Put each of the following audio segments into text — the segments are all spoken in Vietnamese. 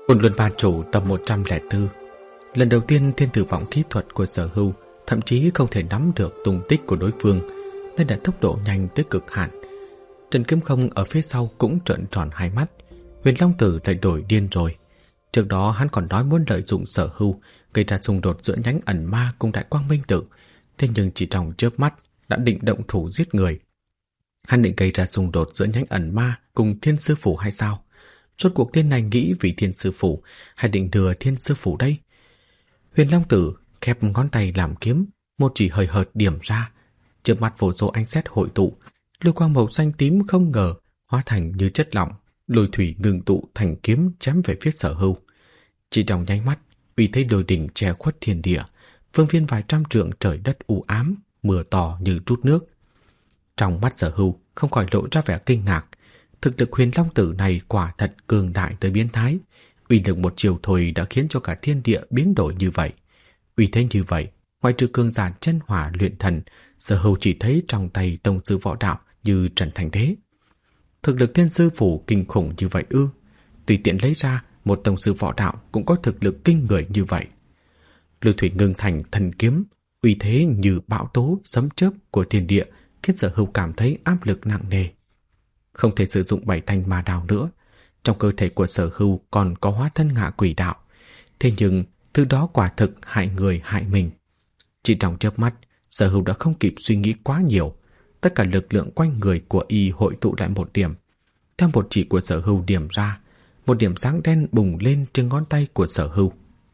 Côn Luân Ba Chủ tập 104. Lần đầu tiên thiên tử vọng kỹ thuật của Sở Hưu thậm chí không thể nắm được tung tích của đối phương, nên đã tốc độ nhanh tới cực hạn. Trần Kiếm Không ở phía sau cũng trợn tròn hai mắt. Huyền Long Tử lại đổi điên rồi. Trước đó hắn còn nói muốn lợi dụng Sở Hưu gây ra xung đột giữa nhánh ẩn ma cùng Đại Quang Minh Tử, thế nhưng chỉ trong chớp mắt đã định động thủ giết người. Hắn định gây ra xung đột giữa nhánh ẩn ma cùng Thiên Sư Phủ hay sao? Rốt cuộc tên này nghĩ vì Thiên Sư Phủ hay định lừa Thiên Sư Phủ đây? Huyền Long Tử khép ngón tay làm kiếm, một chỉ hời hợt điểm ra. Trước mặt vô số ánh sét hội tụ, lôi quang màu xanh tím không ngờ hóa thành như chất lỏng, lôi thủy ngưng tụ thành kiếm chém về phía Sở Hưu. Chỉ trong nháy mắt, uy thế đồi đỉnh che khuất thiên địa, phương viên vài trăm trượng trời đất u ám, mưa to như trút nước. Trong mắt Sở Hưu không khỏi lộ ra vẻ kinh ngạc. Thực lực Huyền Long Tử này quả thật cường đại tới biến thái. Uy lực một chiều thôi đã khiến cho cả thiên địa biến đổi như vậy. Uy thế như vậy, ngoài trừ cường giả chân hỏa luyện thần, Sở Hưu chỉ thấy trong tay tông sư võ đạo như Trần Thành Đế. Thực lực Thiên Sư Phủ kinh khủng như vậy ư? Tùy tiện lấy ra một tông sư võ đạo cũng có thực lực kinh người như vậy. Lưu thủy ngưng thành thần kiếm, uy thế như bão tố sấm chớp của thiên địa khiến Sở Hưu cảm thấy áp lực nặng nề. Không thể sử dụng bảy thanh ma đao nữa. Trong cơ thể của Sở Hưu còn có hóa thân ngạ quỷ đạo. Thế nhưng thứ đó quả thực hại người hại mình. Chỉ trong chớp mắt, Sở Hưu đã không kịp suy nghĩ quá nhiều. Tất cả lực lượng quanh người của y hội tụ lại một điểm. Theo một chỉ của Sở Hưu điểm ra, một điểm sáng đen bùng lên trên ngón tay của Sở Hưu.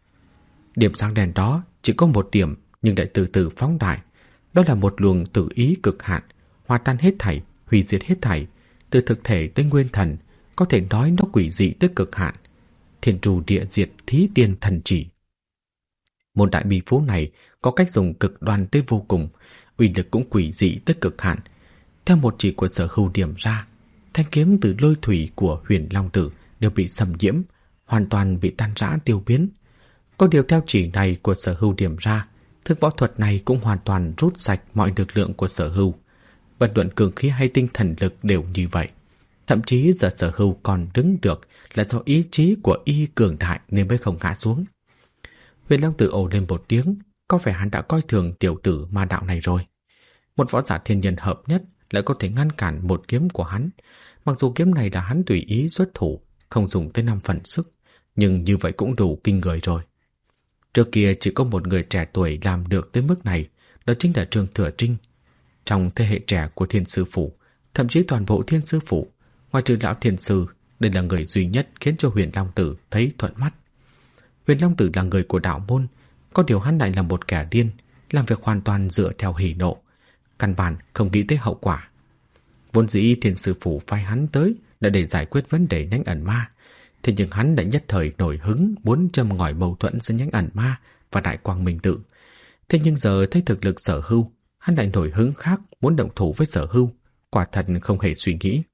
Điểm sáng đen đó chỉ có một điểm nhưng lại từ từ phóng đại. Đó là một luồng tử ý cực hạn, hòa tan hết thảy, hủy diệt hết thảy, từ thực thể tới nguyên thần, có thể nói nó quỷ dị tới cực hạn. Thiên tru địa diệt thí tiên thần chỉ. Môn đại bí phú này có cách dùng cực đoan tới vô cùng, uy lực cũng quỷ dị tới cực hạn. Theo một chỉ của Sở Hưu điểm ra, thanh kiếm từ lôi thủy của Huyền Long Tử đều bị xâm nhiễm, hoàn toàn bị tan rã tiêu biến. Có điều theo chỉ này của Sở Hưu điểm ra, thức võ thuật này cũng hoàn toàn rút sạch mọi lực lượng của Sở Hưu. Bất luận cường khí hay tinh thần lực đều như vậy. Thậm chí giờ Sở Hưu còn đứng được là do ý chí của y cường đại nên mới không ngã xuống. Huyền Long Tử ồ lên một tiếng, có vẻ hắn đã coi thường tiểu tử ma đạo này rồi. Một võ giả thiên nhân hợp nhất lại có thể ngăn cản một kiếm của hắn. Mặc dù kiếm này là hắn tùy ý xuất thủ, không dùng tới 5 phần sức, nhưng như vậy cũng đủ kinh người rồi. Trước kia chỉ có một người trẻ tuổi làm được tới mức này, đó chính là Trương Thừa Trinh. Trong thế hệ trẻ của Thiên Sư Phủ, thậm chí toàn bộ Thiên Sư Phủ, ngoài trừ lão Thiên Sư, đây là người duy nhất khiến cho Huyền Long Tử thấy thuận mắt. Huyền Long Tử là người của đạo môn, có điều hắn lại là một kẻ điên, làm việc hoàn toàn dựa theo hỉ nộ, căn bản không nghĩ tới hậu quả. Vốn dĩ Thiên Sư Phủ phái hắn tới là để giải quyết vấn đề nhánh ẩn ma, thế nhưng hắn đã nhất thời nổi hứng muốn châm ngòi mâu thuẫn giữa nhánh ẩn ma và Đại Quang Minh Tử. Thế nhưng giờ thấy thực lực Sở Hưu, hắn lại nổi hứng khác muốn động thủ với Sở Hưu, quả thật không hề suy nghĩ.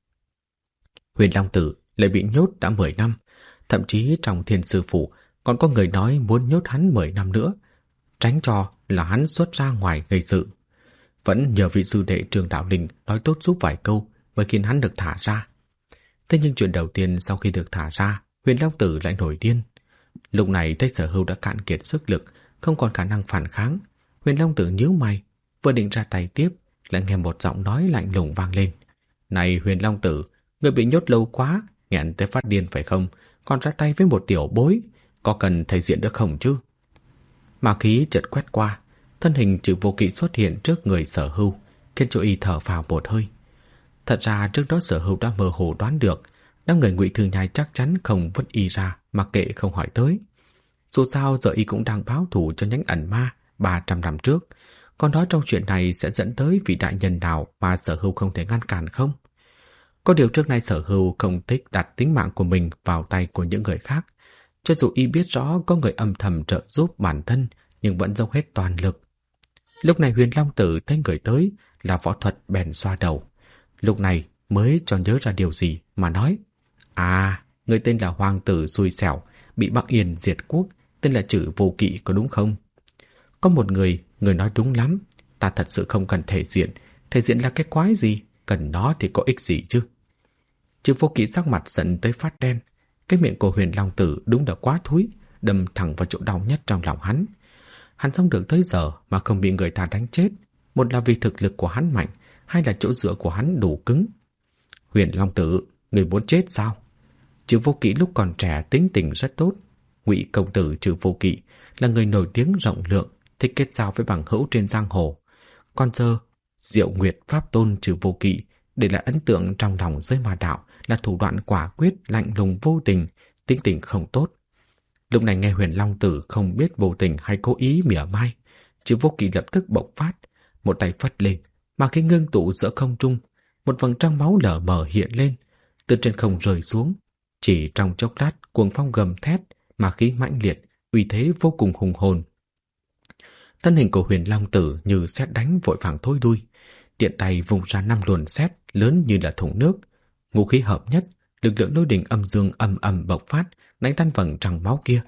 Huyền Long Tử lại bị nhốt đã 10 năm, thậm chí trong Thiên Sư Phủ còn có người nói muốn nhốt hắn 10 năm nữa, tránh cho là hắn xuất ra ngoài gây sự. Vẫn nhờ vị sư đệ Trường Đạo Linh nói tốt giúp vài câu mới khiến hắn được thả ra. Thế nhưng chuyện đầu tiên sau khi được thả ra, Huyền Long Tử lại nổi điên. Lúc này thấy Sở Hưu đã cạn kiệt sức lực, không còn khả năng phản kháng. Huyền Long Tử nhíu mày, vừa định ra tay tiếp, lại nghe một giọng nói lạnh lùng vang lên. Này Huyền Long Tử, người bị nhốt lâu quá, nghẹn tới phát điên phải không? Còn ra tay với một tiểu bối, có cần thầy diện được không chứ? Ma khí chợt quét qua, thân hình Trừ Vô Kỵ xuất hiện trước người Sở Hưu, khiến cho y thở phào một hơi. Thật ra trước đó Sở Hưu đã mơ hồ đoán được, đám người Ngụy Thư Nhai chắc chắn không vứt y ra, mặc kệ không hỏi tới. Dù sao giờ y cũng đang báo thù cho nhánh ẩn ma 300 năm trước, còn nói trong chuyện này sẽ dẫn tới vị đại nhân nào mà Sở Hưu không thể ngăn cản không? Có điều trước nay Sở Hưu không thích đặt tính mạng của mình vào tay của những người khác. Cho dù y biết rõ có người âm thầm trợ giúp bản thân, nhưng vẫn dốc hết toàn lực. Lúc này Huyền Long Tử thấy người tới là võ thuật bèn xoa đầu. Lúc này mới cho nhớ ra điều gì mà nói. À, người tên là Hoàng tử xui xẻo, bị Bắc Yên diệt quốc, tên là Trừ Vô Kỵ có đúng không? Có một người nói đúng lắm, ta thật sự không cần thể diện là cái quái gì, cần nó thì có ích gì chứ? Trừ Vô Kỵ sắc mặt giận tới phát đen, Cái miệng của Huyền Long Tử đúng là quá thúi, đâm thẳng vào chỗ đau nhất trong lòng hắn. Hắn sống được tới giờ mà không bị người ta đánh chết, một là vì thực lực của hắn mạnh, hai là chỗ dựa của hắn đủ cứng. Huyền Long Tử, người muốn chết sao? Trừ Vô Kỵ lúc còn trẻ tính tình rất tốt. Ngụy công tử Trừ Vô Kỵ là người nổi tiếng rộng lượng, thích kết giao với bằng hữu trên giang hồ. Còn giờ, Diệu Nguyệt Pháp Tôn Trừ Vô Kỵ để lại ấn tượng trong lòng giới ma đạo là thủ đoạn quả quyết, lạnh lùng vô tình, tính tình không tốt. Lúc này nghe Huyền Long Tử không biết vô tình hay cố ý mỉa mai, Trừ Vô Kỵ lập tức bộc phát, một tay phất lên, mà khi ngưng tụ giữa không trung, một vầng trăng máu lờ mờ hiện lên, từ trên không rơi xuống. Chỉ trong chốc lát, cuồng phong gầm thét, mà khí mãnh liệt, uy thế vô cùng hùng hồn. Thân hình của Huyền Long Tử như sét đánh vội vàng thối đuôi, tiện tay vùng ra 5 luồn sét lớn như là thùng nước. Ngũ khí hợp nhất, lực lượng lôi đình âm dương ầm ầm bộc phát, đánh tan vầng trăng máu kia.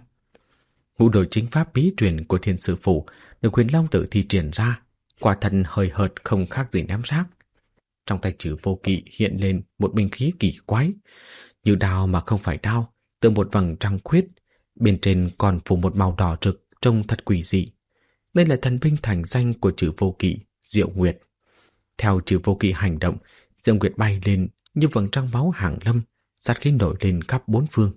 Ngũ đội chính pháp bí truyền của Thiên Sư Phủ được Huyền Long Tử thi triển ra, quả thật hơi hợt không khác gì ném rác. Trong tay Trừ Vô Kỵ hiện lên một binh khí kỳ quái, như đao mà không phải đao, từ một vầng trăng khuyết, bên trên còn phủ một màu đỏ rực, trông thật quỷ dị. Đây là thần binh thành danh của Trừ Vô Kỵ, Diệu Nguyệt. Theo Trừ Vô Kỵ hành động, Diệu Nguyệt bay lên như vầng trăng máu hàng lâm, sát khí nổi lên khắp bốn phương.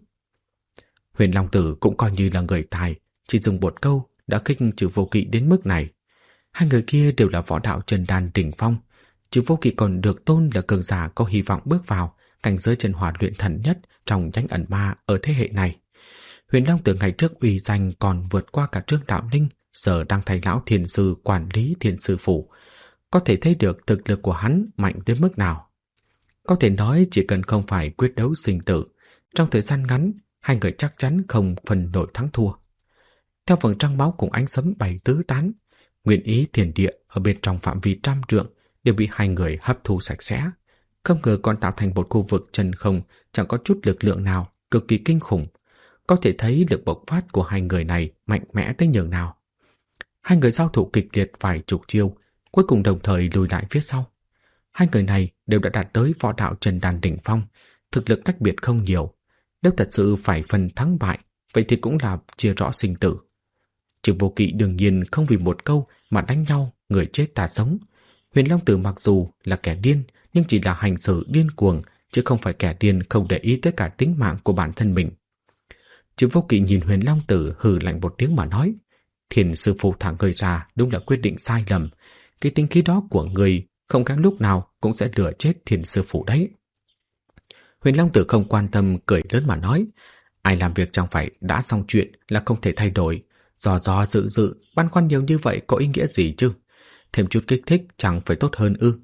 Huyền Long Tử cũng coi như là người tài, chỉ dùng một câu đã kích Trừ Vô Kỵ đến mức này. Hai người kia đều là võ đạo chân đan đỉnh phong, Trừ Vô Kỵ còn được tôn là cường giả có hy vọng bước vào cảnh giới chân hỏa luyện thần nhất trong nhánh ẩn ma ở thế hệ này. Huyền Long Tử ngày trước uy danh còn vượt qua cả Trương Đạo Ninh, giờ đang thay lão thiền sư quản lý Thiên Sư Phủ, có thể thấy được thực lực của hắn mạnh tới mức nào. Có thể nói chỉ cần không phải quyết đấu sinh tử, trong thời gian ngắn, hai người chắc chắn không phân nổi thắng thua. Theo vầng trăng máu cùng ánh sấm bay tứ tán, nguyên ý thiền địa ở bên trong phạm vi 100 trượng đều bị hai người hấp thu sạch sẽ, không ngờ còn tạo thành một khu vực chân không chẳng có chút lực lượng nào, cực kỳ kinh khủng. Có thể thấy lực bộc phát của hai người này mạnh mẽ tới nhường nào. Hai người giao thủ kịch liệt vài chục chiêu, cuối cùng đồng thời lùi lại phía sau. Hai người này đều đã đạt tới võ đạo chân đan đỉnh phong, thực lực cách biệt không nhiều. Nếu thật sự phải phân thắng bại, vậy thì cũng là chia rõ sinh tử. Trừ Vô Kỵ đương nhiên không vì một câu mà đánh nhau, người chết ta sống. Huyền Long Tử mặc dù là kẻ điên, nhưng chỉ là hành xử điên cuồng, chứ không phải kẻ điên không để ý tới cả tính mạng của bản thân mình. Trừ Vô Kỵ nhìn Huyền Long Tử hừ lạnh một tiếng mà nói, Thiên Sư Phụ thả người ra đúng là quyết định sai lầm. Cái tính khí đó của người không khác lúc nào cũng sẽ lừa chết Thiên Sư Phụ đấy. Huyền Long Tử không quan tâm, cười lớn mà nói, ai làm việc chẳng phải đã xong chuyện là không thể thay đổi. Do dự, băn khoăn nhiều như vậy có ý nghĩa gì chứ? Thêm chút kích thích chẳng phải tốt hơn ư?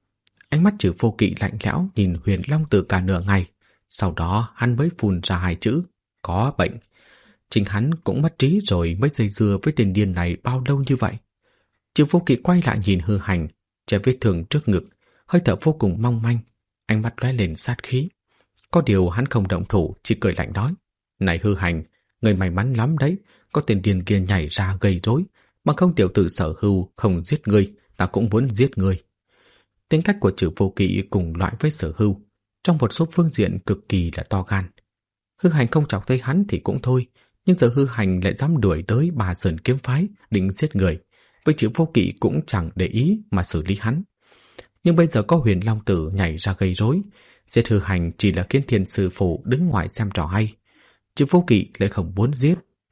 Ánh mắt Trừ Vô Kỵ lạnh lẽo nhìn Huyền Long Tử cả nửa ngày, sau đó hắn mới phun ra hai chữ, có bệnh. Chính hắn cũng mất trí rồi mới dây dưa với tên điên này bao lâu như vậy. Trừ Vô Kỵ quay lại nhìn Hư Hành, che vết thương trước ngực, hơi thở vô cùng mong manh, ánh mắt lóe lên sát khí. Có điều hắn không động thủ, chỉ cười lạnh nói, này Hư Hành, người may mắn lắm đấy, có tên điên kia nhảy ra gây rối, bằng không tiểu tử Sở Hưu không giết ngươi, ta cũng muốn giết ngươi. Tính cách của Trừ Vô Kỵ cùng loại với Sở Hưu, trong một số phương diện cực kỳ là to gan. Hư Hành không chọc thấy hắn thì cũng thôi, nhưng giờ Hư Hành lại dám đuổi tới Bà Sơn Kiếm Phái định giết người, với Trừ Vô Kỵ cũng chẳng để ý mà xử lý hắn. Nhưng bây giờ có Huyền Long Tử nhảy ra gây rối, giết Hư Hành chỉ là khiến Thiên Sư Phụ đứng ngoài xem trò hay. Trừ Vô Kỵ lại không muốn giết.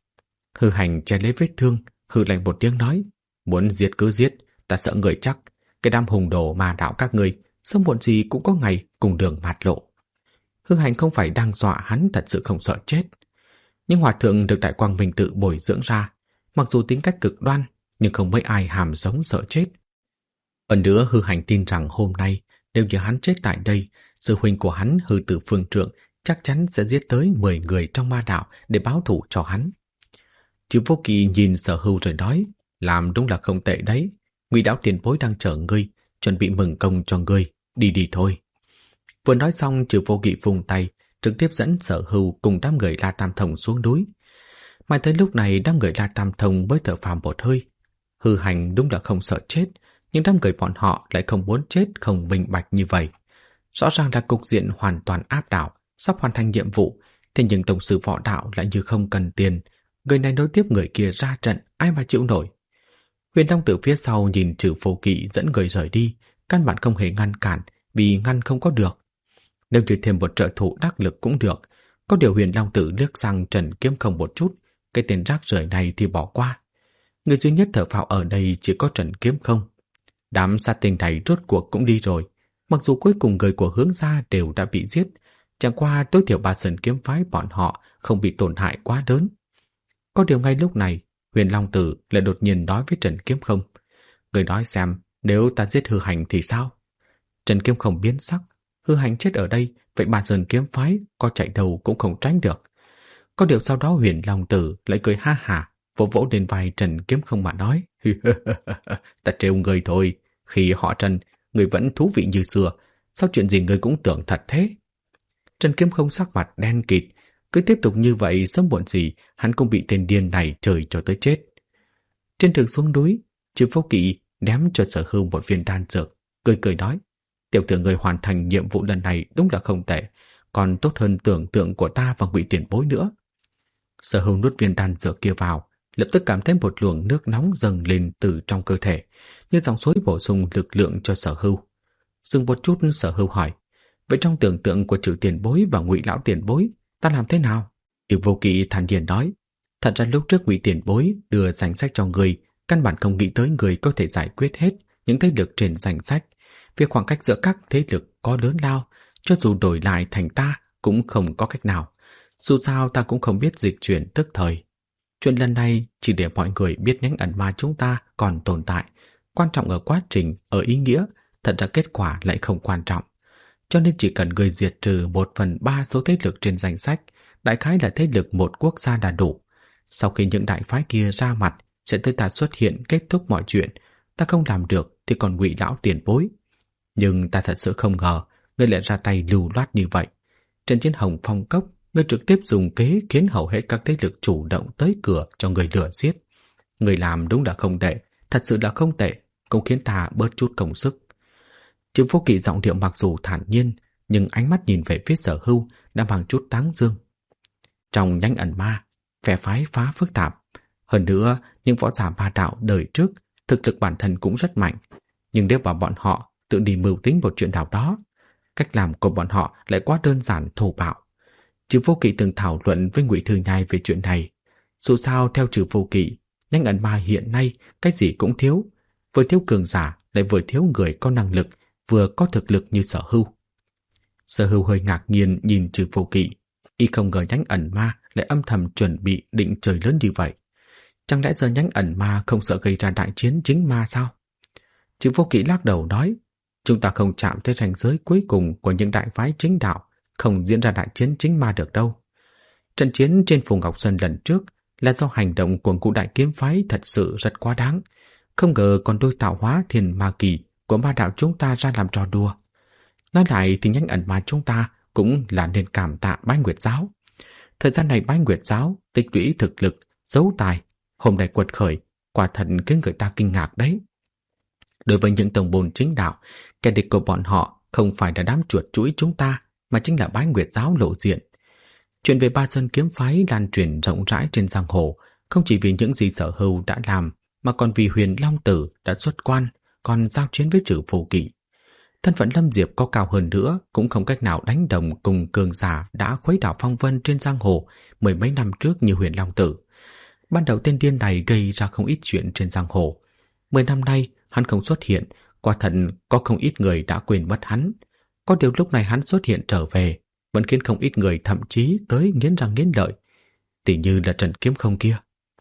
Hư Hành che lấy vết thương, hừ lạnh một tiếng nói, muốn giết cứ giết, ta sợ người chắc, cái đám hùng đồ ma đạo các ngươi, sớm muộn gì cũng có ngày cùng đường mạt lộ. Hư Hành không phải đang dọa hắn thật sự không sợ chết. Nhưng hòa thượng được Đại Quang Minh Tự bồi dưỡng ra, mặc dù tính cách cực đoan, nhưng không mấy ai hàm giống sợ chết. Hơn nữa Hư Hành tin rằng hôm nay, nếu như hắn chết tại đây, sư huynh của hắn Hư Tử Phương Trượng chắc chắn sẽ giết tới 10 người trong ma đạo để báo thù cho hắn. Trừ Vô Kỵ nhìn Sở Hưu rồi nói, làm đúng là không tệ đấy, Ngụy đạo tiền bối đang chờ ngươi, chuẩn bị mừng công cho ngươi, đi thôi. Vừa nói xong, Trừ Vô Kỵ vùng tay, trực tiếp dẫn Sở Hưu cùng đám người La Tam Thông xuống núi. Mà tới lúc này đám người La Tam Thông mới thở phào một hơi. Hư Hành đúng là không sợ chết, nhưng đám người bọn họ lại không muốn chết không minh bạch như vậy. Rõ ràng là cục diện hoàn toàn áp đảo, sắp hoàn thành nhiệm vụ, Thế nhưng tổng sư võ đạo lại như không cần tiền, người này nối tiếp người kia ra trận, ai mà chịu nổi. Huyền Long từ phía sau nhìn Trừ Vô Kỵ dẫn người rời đi, căn bản không hề ngăn cản, vì ngăn không có được. Nếu như thêm một trợ thủ đắc lực cũng được, có điều Huyền Long Tử liếc sang Trần Kiếm Không một chút, cái tên rác rưởi này thì bỏ qua. Người duy nhất thở phào ở đây chỉ có Trần Kiếm Không. Đám sát tinh này rốt cuộc cũng đi rồi, mặc dù cuối cùng người của Hướng gia đều đã bị giết, chẳng qua tối thiểu Ba Sơn kiếm phái bọn họ không bị tổn hại quá lớn. Có điều ngay lúc này, Huyền Long Tử lại đột nhiên nói với Trần Kiếm Không: người nói xem, nếu ta giết Hư Hành thì sao? Trần Kiếm Không biến sắc: Hư Hành chết ở đây, vậy Ba Sơn kiếm phái có chạy đâu cũng không tránh được. Có điều sau đó Huyền Long Tử lại cười ha hả, vỗ vỗ lên vai Trần Kiếm Không mà nói: ta trêu người thôi, khi họ Trần, người vẫn thú vị như xưa, sao chuyện gì người cũng tưởng thật thế? Trần Kiếm Không sắc mặt đen kịt, cứ tiếp tục như vậy sớm muộn gì hắn cũng bị tên điên này trời cho tới chết. Trên đường xuống núi, Trừ Vô Kỵ ném cho Sở Hưu một viên đan dược, cười cười nói: tiểu tử người hoàn thành nhiệm vụ lần này đúng là không tệ, còn tốt hơn tưởng tượng của ta và Ngụy Tiền Bối nữa. Sở Hưu nuốt viên đan dược kia vào, lập tức cảm thấy một luồng nước nóng dâng lên từ trong cơ thể, như dòng suối bổ sung lực lượng cho Sở Hưu. Dừng một chút, Sở Hưu hỏi: vậy trong tưởng tượng của Trừ Tiền Bối và Ngụy lão tiền bối, ta làm thế nào? Trừ Vô Kỵ thản nhiên nói: thật ra lúc trước Ngụy Tiền Bối đưa danh sách cho người, căn bản không nghĩ tới người có thể giải quyết hết những thế lực trên danh sách. Việc khoảng cách giữa các thế lực có lớn lao, cho dù đổi lại thành ta cũng không có cách nào. Dù sao ta cũng không biết dịch chuyển tức thời. Chuyện lần này chỉ để mọi người biết nhánh ẩn ma chúng ta còn tồn tại. Quan trọng ở quá trình, ở ý nghĩa, thật ra kết quả lại không quan trọng. Cho nên chỉ cần người diệt trừ 1/3 số thế lực trên danh sách, đại khái là thế lực một quốc gia đã đủ. Sau khi những đại phái kia ra mặt, sẽ tới ta xuất hiện kết thúc mọi chuyện. Ta không làm được thì còn Ngụy lão tiền bối. Nhưng ta thật sự không ngờ ngươi lại ra tay lưu loát như vậy. Trên chiến Hồng Phong Cốc, ngươi trực tiếp dùng kế khiến hầu hết các thế lực chủ động tới cửa cho người lừa giết. Ngươi làm đúng là không tệ, thật sự là không tệ, cũng khiến ta bớt chút công sức. Trừ Vô Kỵ giọng điệu mặc dù thản nhiên, nhưng ánh mắt nhìn về phía Sở Hưu đã mang chút táng dương. Trong nhánh ẩn ma, phe phái phá phức tạp. Hơn nữa, những võ giả ma đạo đời trước, thực lực bản thân cũng rất mạnh. Nhưng nếu bảo bọn họ tự đi mưu tính một chuyện nào đó, cách làm của bọn họ lại quá đơn giản thô bạo. Trừ Vô Kỵ từng thảo luận với Ngụy Thư Nhai về chuyện này. Dù sao theo Trừ Vô Kỵ, nhánh ẩn ma hiện nay cái gì cũng thiếu, vừa thiếu cường giả lại vừa thiếu người có năng lực, vừa có thực lực như Sở Hưu. Sở Hưu hơi ngạc nhiên nhìn Trừ Vô Kỵ, y không ngờ nhánh ẩn ma lại âm thầm chuẩn bị định trời lớn như vậy. Chẳng lẽ giờ nhánh ẩn ma không sợ gây ra đại chiến chính ma sao? Trừ Vô Kỵ lắc đầu nói: chúng ta không chạm tới ranh giới cuối cùng của những đại phái chính đạo, không diễn ra đại chiến chính ma được đâu. Trận chiến trên Phù Ngọc Sơn lần trước là do hành động của Ngũ Đại Kiếm Phái thật sự rất quá đáng. Không ngờ còn đôi tạo hóa thiên ma kỳ của ma đạo chúng ta ra làm trò đùa. Nói lại thì nhánh ẩn ma chúng ta cũng là nên cảm tạ Bái Nguyệt Giáo. Thời gian này Bái Nguyệt Giáo tích lũy thực lực, giấu tài, hôm nay quật khởi, quả thật khiến người ta kinh ngạc đấy. Đối với những tông môn chính đạo, kẻ địch của bọn họ không phải là đám chuột chuỗi chúng ta, mà chính là Bái Nguyệt Giáo lộ diện. Chuyện về Ba Sơn kiếm phái lan truyền rộng rãi trên giang hồ, không chỉ vì những gì Sở Hưu đã làm, mà còn vì Huyền Long Tử đã xuất quan, còn giao chiến với Trừ Vô Kỵ. Thân phận Lâm Diệp có cao hơn nữa cũng không cách nào đánh đồng cùng cường giả đã khuấy đảo phong vân trên giang hồ mười mấy năm trước như Huyền Long Tử. Ban đầu tên điên này gây ra không ít chuyện trên giang hồ. 10 năm nay hắn không xuất hiện, quả thật có không ít người đã quên mất hắn. Có điều lúc này hắn xuất hiện trở về, vẫn khiến không ít người thậm chí tới nghiến răng nghiến lợi, tỉ như là Trần Kiếm Không kia.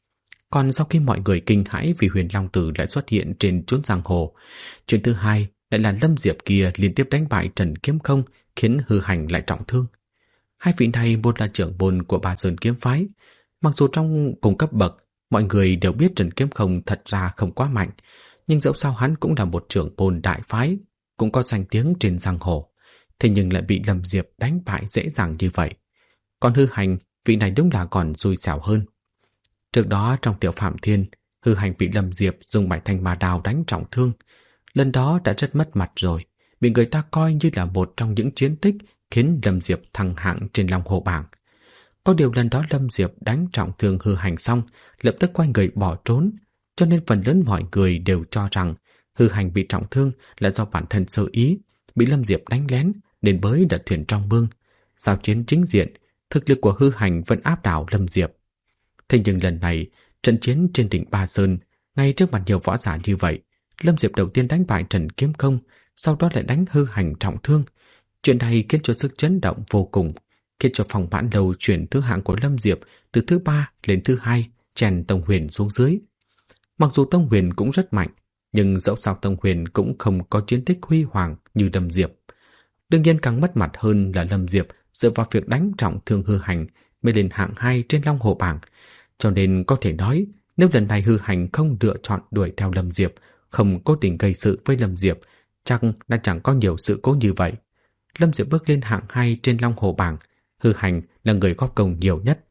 Còn sau khi mọi người kinh hãi vì Huyền Long Tử lại xuất hiện trên chốn giang hồ, chuyện thứ hai lại là Lâm Diệp kia liên tiếp đánh bại Trần Kiếm Không, khiến Hư Hành lại trọng thương. Hai vị này một là trưởng môn của Ba Sơn kiếm phái, mặc dù trong cùng cấp bậc mọi người đều biết Trần Kiếm Không thật ra không quá mạnh, nhưng dẫu sao hắn cũng là một trưởng môn đại phái, cũng có danh tiếng trên giang hồ, thế nhưng lại bị Lâm Diệp đánh bại dễ dàng như vậy. Còn Hư Hành, vị này đúng là còn xui xẻo hơn. Trước đó trong Tiểu Phạm Thiên, Hư Hành bị Lâm Diệp dùng 7 thanh ma đao đánh trọng thương. Lần đó đã rất mất mặt rồi, bị người ta coi như là một trong những chiến tích khiến Lâm Diệp thăng hạng trên Long Hồ bảng. Có điều lần đó Lâm Diệp đánh trọng thương Hư Hành xong, lập tức quay người bỏ trốn, cho nên phần lớn mọi người đều cho rằng Hư Hành bị trọng thương là do bản thân sơ ý, bị Lâm Diệp đánh lén nên mới đặt thuyền trong mương. Giao chiến chính diện, thực lực của Hư Hành vẫn áp đảo Lâm Diệp. Thế nhưng lần này, trận chiến trên đỉnh Ba Sơn, ngay trước mặt nhiều võ giả như vậy, Lâm Diệp đầu tiên đánh bại Trần Kiếm Không, sau đó lại đánh Hư Hành trọng thương. Chuyện này khiến cho sức chấn động vô cùng, khiến cho phòng Mãn Lâu chuyển thứ hạng của Lâm Diệp từ thứ 3 lên thứ 2, chèn Tông Huyền xuống dưới. Mặc dù Tông Huyền cũng rất mạnh, nhưng dẫu sao Tông Huyền cũng không có chiến tích huy hoàng như Lâm Diệp. Đương nhiên càng mất mặt hơn là Lâm Diệp dựa vào việc đánh trọng thương Hư Hành mới lên hạng 2 trên Long Hồ bảng. Cho nên có thể nói, nếu lần này Hư Hành không lựa chọn đuổi theo Lâm Diệp, không cố tình gây sự với Lâm Diệp, chắc đã chẳng có nhiều sự cố như vậy. Lâm Diệp bước lên hạng 2 trên Long Hồ bảng, Hư Hành là người góp công nhiều nhất.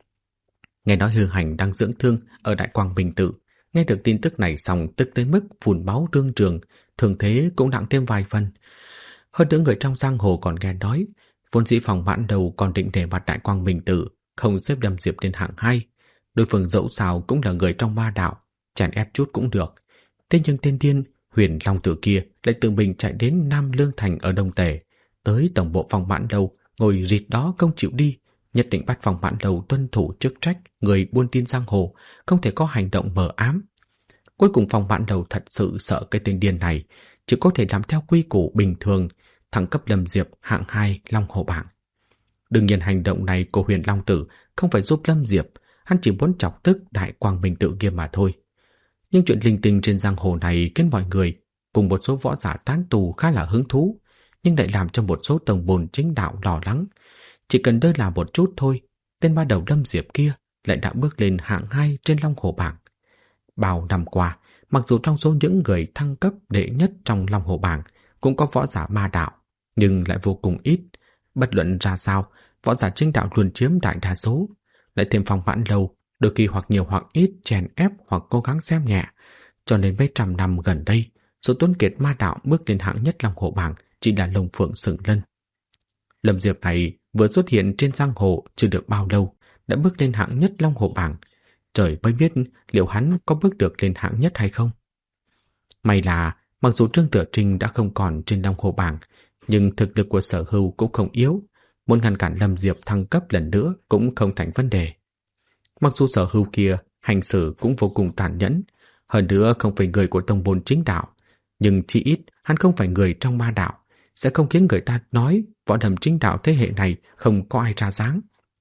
Nghe nói Hư Hành đang dưỡng thương ở Đại Quang Minh Tự, nghe được tin tức này xong tức tới mức phun máu rương trường, thường thế cũng nặng thêm vài phần. Hơn nữa người trong giang hồ còn nghe nói, vốn dĩ Phòng Mãn Lâu còn định để mặt Đại Quang Minh Tự, không xếp Lâm Diệp lên hạng 2. Đối phương dẫu sao cũng là người trong ma đạo, chèn ép chút cũng được. Thế nhưng tên điên Huyền Long Tử kia lại tự mình chạy đến Nam Lương Thành ở Đông Tề, tới tổng bộ Phòng Mãn Lâu, ngồi rịt đó không chịu đi, nhất định bắt Phòng Mãn Lâu tuân thủ chức trách người buôn tin giang hồ, không thể có hành động mờ ám. Cuối cùng Phòng Mãn Lâu thật sự sợ cái tên điên này, chỉ có thể làm theo quy củ bình thường, thăng cấp Lâm Diệp hạng 2 Long Hồ bảng. Đương nhiên hành động này của Huyền Long Tử không phải giúp Lâm Diệp, hắn chỉ muốn chọc tức Đại Quang Minh Tự kia mà thôi. Nhưng chuyện linh tinh trên giang hồ này khiến mọi người cùng một số võ giả tán tù khá là hứng thú, nhưng lại làm cho một số tổng bồn chính đạo lo lắng. Chỉ cần đơn là một chút thôi, tên ma đầu Lâm Diệp kia lại đã bước lên hạng 2 trên Long Hồ bảng. Bao năm qua, mặc dù trong số những người thăng cấp đệ nhất trong Long Hồ bảng cũng có võ giả ma đạo, nhưng lại vô cùng ít. Bất luận ra sao, võ giả chính đạo luôn chiếm đại đa số. Lại thêm Phòng Mãn Lâu, đôi khi hoặc nhiều hoặc ít chèn ép hoặc cố gắng xem nhẹ. Cho nên mấy trăm năm gần đây, số tuấn kiệt ma đạo bước lên hạng nhất Long Hồ bảng chỉ là lông phượng sừng lân. Lâm Diệp này vừa xuất hiện trên giang hồ chưa được bao lâu, đã bước lên hạng nhất Long Hồ bảng. Trời mới biết liệu hắn có bước được lên hạng nhất hay không. May là mặc dù Trương Tử Trinh đã không còn trên Long Hồ bảng, nhưng thực lực của Sở Hưu cũng không yếu, muốn ngăn cản Lâm Diệp thăng cấp lần nữa cũng không thành vấn đề. Mặc dù Sở Hưu kia hành xử cũng vô cùng tàn nhẫn, hơn nữa không phải người của tông môn chính đạo, nhưng chỉ ít hắn không phải người trong ma đạo, sẽ không khiến người ta nói võ đầm chính đạo thế hệ này không có ai ra dáng.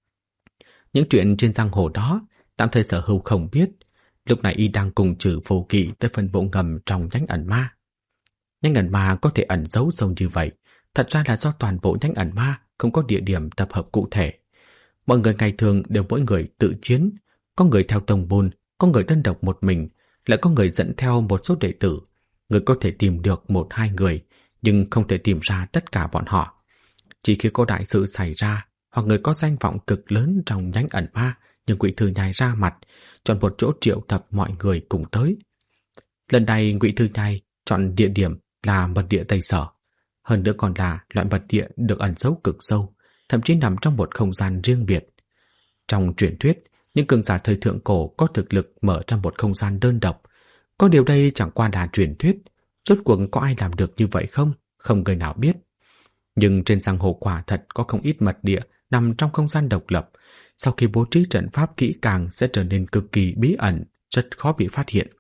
Những chuyện trên giang hồ đó tạm thời Sở Hưu không biết. Lúc này y đang cùng Trừ Vô Kỵ tới phân bộ ngầm trong nhánh ẩn ma. Nhánh ẩn ma có thể ẩn giấu sâu như vậy, thật ra là do toàn bộ nhánh ẩn ma không có địa điểm tập hợp cụ thể. Mọi người ngày thường đều mỗi người tự chiến, có người theo tông môn, có người đơn độc một mình, lại có người dẫn theo một số đệ tử. Người có thể tìm được 1-2 người, nhưng không thể tìm ra tất cả bọn họ. Chỉ khi có đại sự xảy ra, hoặc người có danh vọng cực lớn trong nhánh ẩn ma, nhưng Ngụy Thư Nhai ra mặt, chọn một chỗ triệu tập mọi người cùng tới. Lần này Ngụy Thư Nhai chọn địa điểm là mật địa Tây Sở, hơn nữa còn là loại mật địa được ẩn giấu cực sâu, thậm chí nằm trong một không gian riêng biệt. Trong truyền thuyết, những cường giả thời thượng cổ có thực lực mở ra một không gian đơn độc. Có điều đây chẳng qua là truyền thuyết, rốt cuộc có ai làm được như vậy không? Không người nào biết. Nhưng trên giang hồ quả thật có không ít mật địa nằm trong không gian độc lập. Sau khi bố trí trận pháp kỹ càng sẽ trở nên cực kỳ bí ẩn, rất khó bị phát hiện.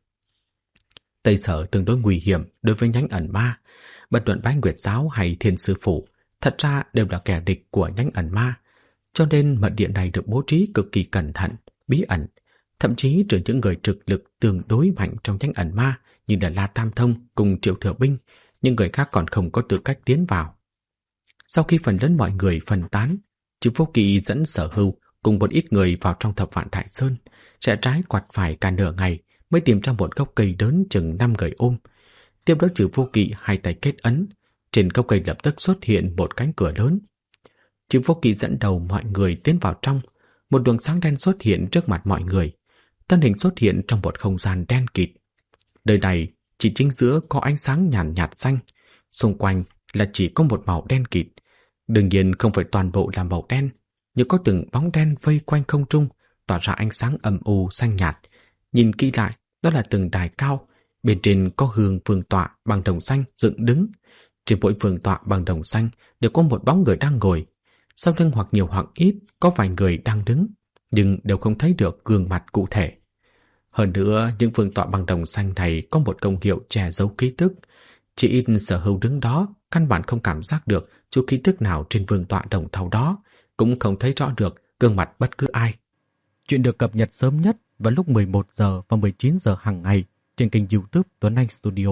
Tây Sở tương đối nguy hiểm đối với nhánh ẩn ma. Bất luận Bái Nguyệt Giáo hay Thiên Sư Phủ, thật ra đều là kẻ địch của nhánh ẩn ma. Cho nên mật địa này được bố trí cực kỳ cẩn thận, bí ẩn. Thậm chí trừ những người trực lực tương đối mạnh trong nhánh ẩn ma như là La Tam Thông cùng Triệu Thừa Binh, những người khác còn không có tư cách tiến vào. Sau khi phần lớn mọi người phân tán, Trừ Vô Kỵ dẫn Sở Hưu cùng một ít người vào trong Thập Vạn Đại Sơn, rẽ trái quạt phải cả nửa ngày mới tìm ra một gốc cây lớn chừng 5 người ôm. Tiếp đó Trừ Vô Kỵ hai tay kết ấn, trên gốc cây lập tức xuất hiện một cánh cửa lớn. Trừ Vô Kỵ dẫn đầu mọi người tiến vào trong, một luồng sáng đen xuất hiện trước mặt mọi người. Thân hình xuất hiện trong một không gian đen kịt. Nơi này chỉ chính giữa có ánh sáng nhàn nhạt xanh, xung quanh là chỉ có một màu đen kịt. Đương nhiên không phải toàn bộ là màu đen, như có từng bóng đen vây quanh không trung, tỏa ra ánh sáng âm u xanh nhạt. Nhìn kỹ lại, đó là từng đài cao, bên trên có hương vương tọa bằng đồng xanh dựng đứng. Trên mỗi vương tọa bằng đồng xanh đều có một bóng người đang ngồi. Sau lưng hoặc nhiều hoặc ít có vài người đang đứng, nhưng đều không thấy được gương mặt cụ thể. Hơn nữa, những vương tọa bằng đồng xanh này có một công hiệu che giấu ký tức. Chỉ ít Sở Hưu đứng đó, căn bản không cảm giác được chút ký tức nào trên vương tọa đồng thau đó, cũng không thấy rõ được gương mặt bất cứ ai. Chuyện được cập nhật sớm nhất vào lúc 11 giờ và 19 giờ hàng ngày trên kênh YouTube Tuấn Anh Studio.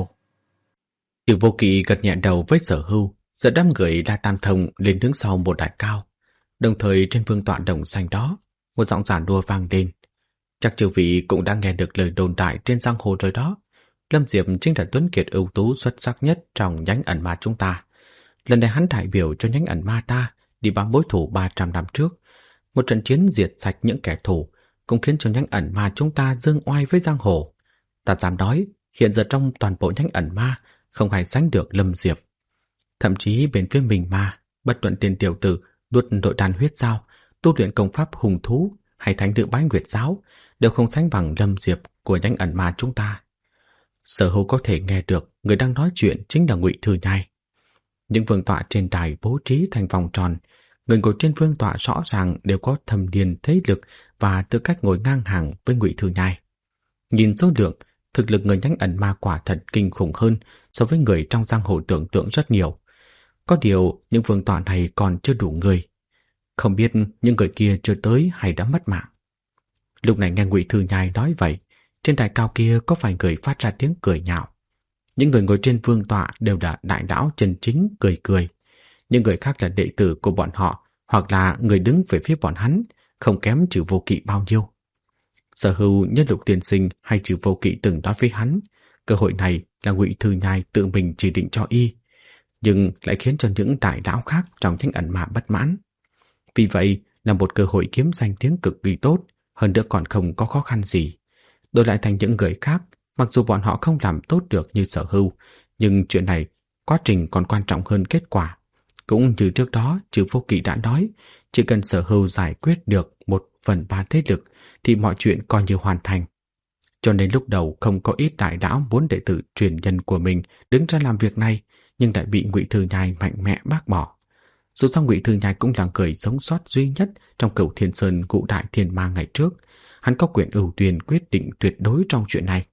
Tiểu Vô Kỵ gật nhẹ đầu với Sở Hưu, dẫn đám người La Tam Thông lên đứng sau một đài cao. Đồng thời trên vương tọa đồng xanh đó, một giọng giản đua vang lên. Chắc chư vị cũng đã nghe được lời đồn đại trên giang hồ rồi đó. Lâm Diệp chính là tuấn kiệt ưu tú xuất sắc nhất trong nhánh ẩn ma chúng ta. Lần này hắn đại biểu cho nhánh ẩn ma ta đi bám mối thù 300 năm trước. Một trận chiến diệt sạch những kẻ thù cũng khiến cho nhánh ẩn ma chúng ta dương oai với giang hồ. Ta dám nói, hiện giờ trong toàn bộ nhánh ẩn ma không ai sánh được Lâm Diệp. Thậm chí bên phía mình ma, bất luận tiền tiểu tử đuột đội đàn huyết giao, tu luyện công pháp hùng thú hay thánh nữ Bái Nguyệt giáo đều không sánh bằng Lâm Diệp của nhánh ẩn ma chúng ta. Sở Hữu có thể nghe được người đang nói chuyện chính là Ngụy Thư Nhai. Những vương tọa trên đài bố trí thành vòng tròn, người ngồi trên vương tọa rõ ràng đều có thâm niên thế lực và tư cách ngồi ngang hàng với Ngụy Thư Nhai. Nhìn số lượng, thực lực người nhánh ẩn ma quả thật kinh khủng hơn so với người trong giang hồ tưởng tượng rất nhiều. Có điều những vương tọa này còn chưa đủ người. Không biết những người kia chưa tới hay đã mất mạng. Lúc này nghe Ngụy Thư Nhai nói vậy, trên đài cao kia có vài người phát ra tiếng cười nhạo. Những người ngồi trên vương tọa đều là đại lão chân chính cười cười. Những người khác là đệ tử của bọn họ hoặc là người đứng về phía bọn hắn, không kém Trừ Vô Kỵ bao nhiêu. Sở Hữu nhớ Lục tiên sinh hay Trừ Vô Kỵ từng nói với hắn, cơ hội này là Ngụy Thư Nhai tự mình chỉ định cho y, nhưng lại khiến cho những đại lão khác trong nhánh ẩn ma bất mãn. Vì vậy là một cơ hội kiếm danh tiếng cực kỳ tốt, hơn nữa còn không có khó khăn gì. Đổi lại thành những người khác, mặc dù bọn họ không làm tốt được như Sở Hữu, nhưng chuyện này, quá trình còn quan trọng hơn kết quả. Cũng như trước đó, Trừ Vô Kỵ đã nói, chỉ cần Sở Hữu giải quyết được 1/3 thế lực, thì mọi chuyện coi như hoàn thành. Cho nên lúc đầu không có ít đại lão muốn đệ tử truyền nhân của mình đứng ra làm việc này, nhưng lại bị Ngụy Thư Nhai mạnh mẽ bác bỏ. Dù sao Ngụy Thư Nhai cũng là người sống sót duy nhất trong Cửu Thiên Sơn Ngũ Đại Thiên Ma ngày trước, hắn có quyền ưu tiên quyết định tuyệt đối trong chuyện này.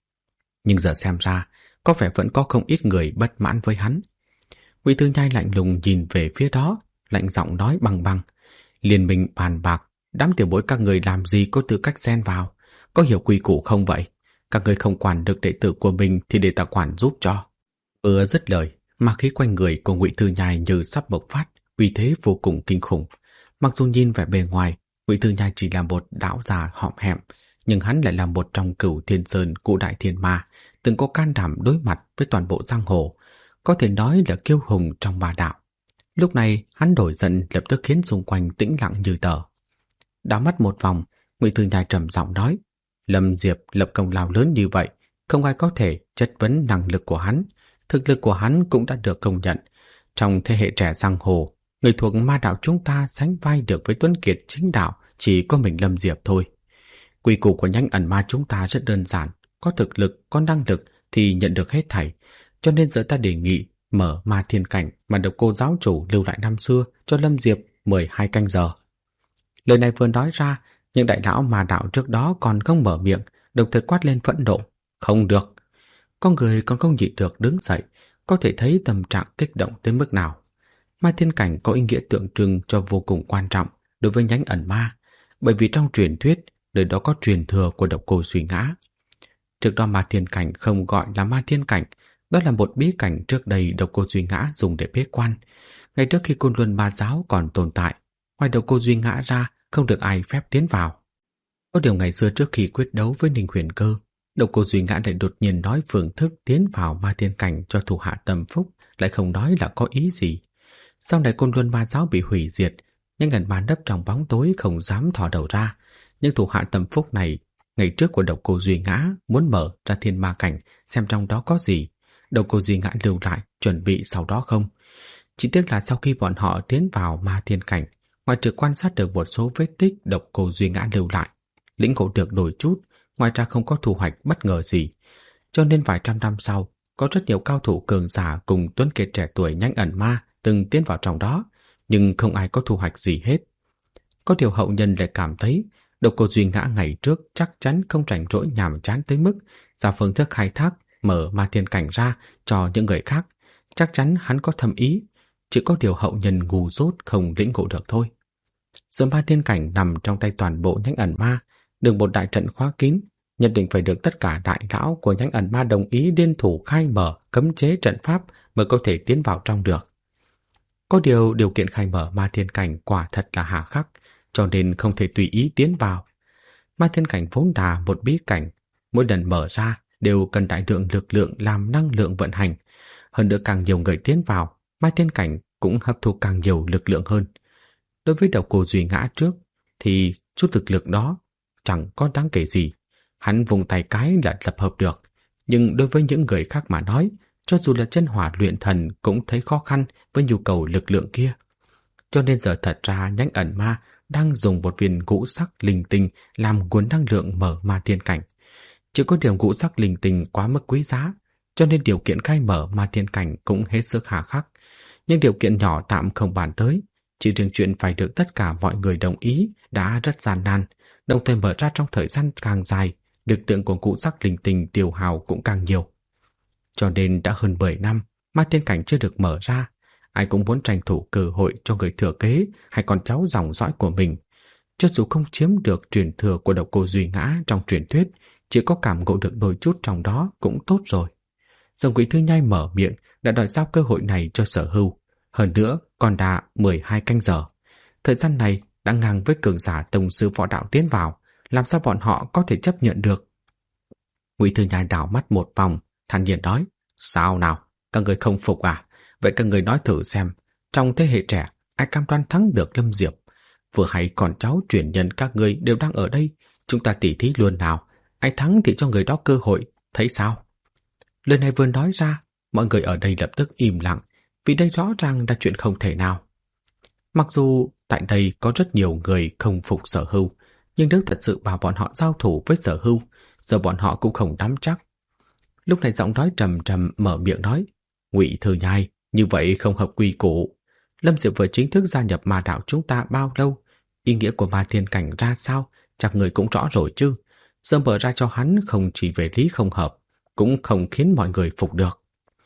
Nhưng giờ xem ra, có vẻ vẫn có không ít người bất mãn với hắn. Ngụy Thư Nhai lạnh lùng nhìn về phía đó, lạnh giọng nói bằng bằng: liên minh bàn bạc, đám tiểu bối các người làm gì có tư cách xen vào, có hiểu quy củ không vậy? Các người không quản được đệ tử của mình thì để ta quản giúp cho. Vừa dứt lời, mà khí quanh người của Ngụy Thư Nhai như sắp bộc phát, uy thế vô cùng kinh khủng. Mặc dù nhìn vẻ bề ngoài, Ngụy Thư Nhai chỉ là một đạo già hõm hẹm, nhưng hắn lại là một trong Cửu Thiên Sơn Ngũ Đại Thiên Ma, từng có can đảm đối mặt với toàn bộ giang hồ, có thể nói là kiêu hùng trong ba đạo. Lúc này hắn đổi giận lập tức khiến xung quanh tĩnh lặng như tờ. Đảo mắt một vòng, Ngụy Thư Nhai trầm giọng nói: Lâm Diệp lập công lao lớn như vậy, không ai có thể chất vấn năng lực của hắn. Thực lực của hắn cũng đã được công nhận. Trong thế hệ trẻ giang hồ, người thuộc ma đạo chúng ta sánh vai được với tuấn kiệt chính đạo chỉ có mình Lâm Diệp thôi. Quy củ của nhánh ẩn ma chúng ta rất đơn giản, có thực lực, có năng lực thì nhận được hết thảy. Cho nên giờ ta đề nghị mở ma thiên cảnh mà Độc Cô giáo chủ lưu lại năm xưa cho Lâm Diệp 12 canh giờ. Lời này vừa nói ra, những đại lão ma đạo trước đó còn không mở miệng, đồng thời quát lên phẫn nộ: không được! Con người còn không nhịn được đứng dậy, có thể thấy tâm trạng kích động tới mức nào. Ma thiên cảnh có ý nghĩa tượng trưng cho vô cùng quan trọng đối với nhánh ẩn ma, bởi vì trong truyền thuyết, nơi đó có truyền thừa của Độc Cô Duy Ngã. Trước đó ma thiên cảnh không gọi là ma thiên cảnh, đó là một bí cảnh trước đây Độc Cô Duy Ngã dùng để bế quan. Ngay trước khi Côn Luân Ma giáo còn tồn tại, ngoài Độc Cô Duy Ngã ra không được ai phép tiến vào. Có điều ngày xưa trước khi quyết đấu với Ninh Huyền Cơ, Độc Cô Duy Ngã lại đột nhiên nói phương thức tiến vào ma thiên cảnh cho thủ hạ Tâm Phúc, lại không nói là có ý gì. Sau này Côn Luân Ma giáo bị hủy diệt, nhưng ẩn ma nấp trong bóng tối không dám thò đầu ra. Nhưng thủ hạ Tâm Phúc này, ngày trước của Độc Cô Duy Ngã muốn mở ra thiên ma cảnh xem trong đó có gì. Độc Cô Duy Ngã lưu lại chuẩn bị sau đó không. Chỉ tiếc là sau khi bọn họ tiến vào ma thiên cảnh, Ngoại trừ quan sát được một số vết tích độc cô Duy Ngã lưu lại, lĩnh ngộ được đôi chút, ngoài ra không có thu hoạch bất ngờ gì. Cho nên vài trăm năm sau, có rất nhiều cao thủ cường giả cùng tuấn kiệt trẻ tuổi Nhánh Ẩn Ma từng tiến vào trong đó, nhưng không ai có thu hoạch gì hết. Có điều hậu nhân lại cảm thấy độc cô Duy Ngã ngày trước chắc chắn không rảnh rỗi nhàm chán tới mức ra phương thức khai thác mở Ma Thiên Cảnh ra cho những người khác. Chắc chắn hắn có thâm ý, chỉ có điều hậu nhân ngu dốt không lĩnh ngộ được thôi. Giờ Ma Thiên Cảnh nằm trong tay toàn bộ Nhánh Ẩn Ma, được một đại trận khóa kín, nhất định phải được tất cả đại lão của Nhánh Ẩn Ma đồng ý liên thủ khai mở cấm chế trận pháp mới có thể tiến vào trong được. Có điều kiện khai mở Ma Thiên Cảnh quả thật là hà khắc, cho nên không thể tùy ý tiến vào. Ma Thiên Cảnh vốn là một bí cảnh, mỗi lần mở ra đều cần đại lượng lực lượng làm năng lượng vận hành. Hơn nữa càng nhiều người tiến vào, Ma Thiên Cảnh cũng hấp thu càng nhiều lực lượng hơn. Đối với độc cô Duy Ngã trước thì chút thực lực đó chẳng có đáng kể gì. Hắn vùng tay cái là lập hợp được. Nhưng đối với những người khác mà nói, cho dù là chân hỏa luyện thần cũng thấy khó khăn với nhu cầu lực lượng kia. Cho nên giờ thật ra Nhánh Ẩn Ma đang dùng một viên ngũ sắc linh tinh làm nguồn năng lượng mở Ma Thiên Cảnh. Chỉ có điều ngũ sắc linh tinh quá mức quý giá, cho nên điều kiện khai mở Ma Thiên Cảnh cũng hết sức hà khắc. Nhưng điều kiện nhỏ tạm không bàn tới, chỉ riêng chuyện phải được tất cả mọi người đồng ý đã rất gian nan, đồng thời mở ra trong thời gian càng dài, lực lượng của ngũ sắc linh tinh tiêu hao cũng càng nhiều. Cho nên đã hơn 10 năm, Ma Thiên Cảnh chưa được mở ra. Ai cũng muốn tranh thủ cơ hội cho người thừa kế hay con cháu dòng dõi của mình. Cho dù không chiếm được truyền thừa của độc cô Duy Ngã trong truyền thuyết, chỉ có cảm ngộ được đôi chút trong đó cũng tốt rồi. Dòng Quỷ Thư Nhai mở miệng đã đòi giao cơ hội này cho Sở Hưu. Hơn nữa còn đã 12 canh giờ. Thời gian này đã ngang với cường giả tông sư võ đạo tiến vào, làm sao bọn họ có thể chấp nhận được? Quỷ Thư Nhai đảo mắt một vòng, thản nhiên nói: Sao nào, các người không phục à? Vậy các người nói thử xem, trong thế hệ trẻ, ai cam đoan thắng được Lâm Diệp? Vừa hay con cháu truyền nhân các người đều đang ở đây, chúng ta tỉ thí luôn nào, ai thắng thì cho người đó cơ hội, thấy sao? Lời này vừa nói ra, mọi người ở đây lập tức im lặng, vì đây rõ ràng là chuyện không thể nào. Mặc dù tại đây có rất nhiều người không phục Sở Hưu, nhưng nếu thật sự bảo bọn họ giao thủ với Sở Hưu, giờ bọn họ cũng không nắm chắc. Lúc này giọng nói trầm trầm mở miệng nói: Ngụy Thư Nhai, như vậy không hợp quy củ. Lâm Diệp vừa chính thức gia nhập ma đạo chúng ta bao lâu? Ý nghĩa của Ma Thiên Cảnh ra sao? Chắc người cũng rõ rồi chứ. Giờ mở ra cho hắn không chỉ về lý không hợp, cũng không khiến mọi người phục được.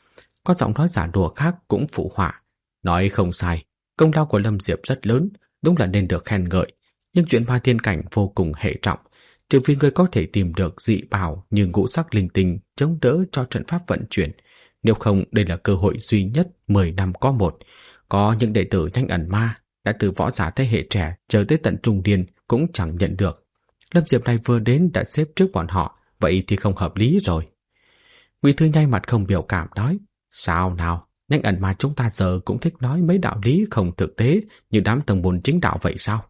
Có giọng nói giả đùa khác cũng phụ họa. Nói không sai, công lao của Lâm Diệp rất lớn, đúng là nên được khen ngợi. Nhưng chuyện Ma Thiên Cảnh vô cùng hệ trọng, trừ vì người có thể tìm được dị bảo như ngũ sắc linh tinh chống đỡ cho trận pháp vận chuyển. Nếu không, đây là cơ hội duy nhất 10 năm có một. Có những đệ tử Nhánh Ẩn Ma đã từ võ giả thế hệ trẻ chờ tới tận trung niên cũng chẳng nhận được. Lâm Diệp này vừa đến đã xếp trước bọn họ, vậy thì không hợp lý rồi. Ngụy Thư Nhai mặt không biểu cảm nói: Sao nào, Nhánh Ẩn Ma chúng ta giờ cũng thích nói mấy đạo lý không thực tế như đám tầng bồn chính đạo vậy sao?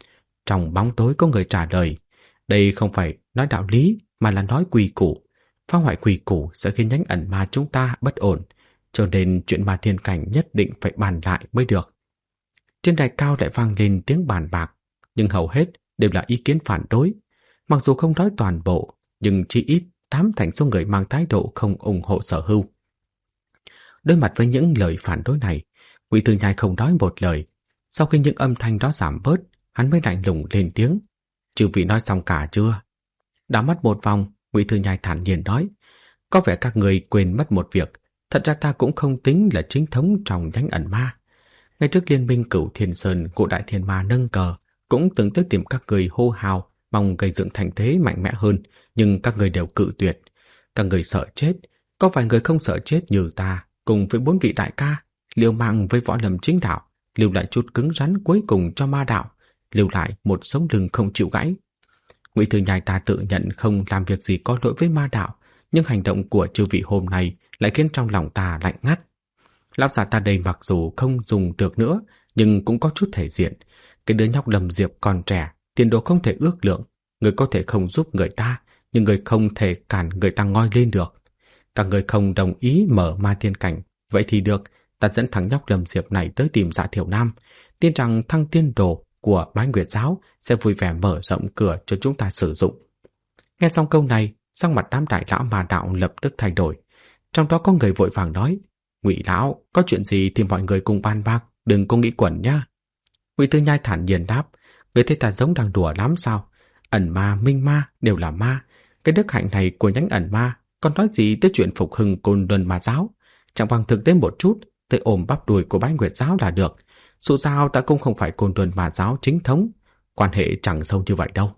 Trong bóng tối có người trả lời: Đây không phải nói đạo lý mà là nói quy củ. Phá hoại quy củ sẽ khiến Nhánh Ẩn Ma chúng ta bất ổn, cho nên chuyện Ma Thiên Cảnh nhất định phải bàn lại mới được. Trên đài cao lại vang lên tiếng bàn bạc, nhưng hầu hết đều là ý kiến phản đối. Mặc dù không nói toàn bộ, nhưng chỉ ít 8/10 số người mang thái độ không ủng hộ Sở Hưu. Đối mặt với những lời phản đối này, Ngụy Thư Nhai không nói một lời. Sau khi những âm thanh đó giảm bớt, hắn mới lạnh lùng lên tiếng: Chư vị nói xong cả chưa? Đảo mắt một vòng, Ngụy Thư Nhai thản nhiên nói: Có vẻ các người quên mất một việc. Thật ra ta cũng không tính là chính thống trong Nhánh Ẩn Ma. Ngay trước liên minh Cửu Thiên Sơn của Đại Thiên Ma nâng cờ, cũng từng tới tìm các người hô hào mong gây dựng thành thế mạnh mẽ hơn, nhưng các người đều cự tuyệt. Các người sợ chết, có vài người không sợ chết như ta, cùng với 4 vị đại ca, liều mạng với võ lâm chính đạo, lưu lại chút cứng rắn cuối cùng cho ma đạo, lưu lại một sống lưng không chịu gãy. Ngụy Thư Nhai ta tự nhận không làm việc gì có lỗi với ma đạo, nhưng hành động của chư vị hôm nay lại khiến trong lòng ta lạnh ngắt. Lão già ta đây mặc dù không dùng được nữa, nhưng cũng có chút thể diện. Cái đứa nhóc Lâm Diệp còn trẻ, tiền đồ không thể ước lượng. Người có thể không giúp người ta, nhưng người không thể cản người ta ngoi lên được. Các người không đồng ý mở Ma Thiên Cảnh, vậy thì được, ta dẫn thằng nhóc Lâm Diệp này tới tìm Dạ Thiểu Nam. tin rằng Thăng Tiên Đồ của Bái Nguyệt Giáo sẽ vui vẻ mở rộng cửa cho chúng ta sử dụng. Nghe xong câu này, sắc mặt đám đại lão ma đạo lập tức thay đổi. Trong đó có người vội vàng nói: Ngụy lão, có chuyện gì thì mọi người cùng bàn bạc, đừng có nghĩ quẩn nhá. Ngụy Tư Nhai thản nhiên đáp: Người thấy ta giống đang đùa lắm sao? Ẩn ma, minh ma đều là ma. Cái đức hạnh này của nhánh ẩn ma còn nói gì tới chuyện phục hưng Côn Luân Ma Giáo? Chẳng bằng thực tế một chút, tới ôm bắp đùi của Bái Nguyệt Giáo là được. Dù sao ta cũng không phải Côn Luân Ma Giáo chính thống, quan hệ chẳng sâu như vậy đâu.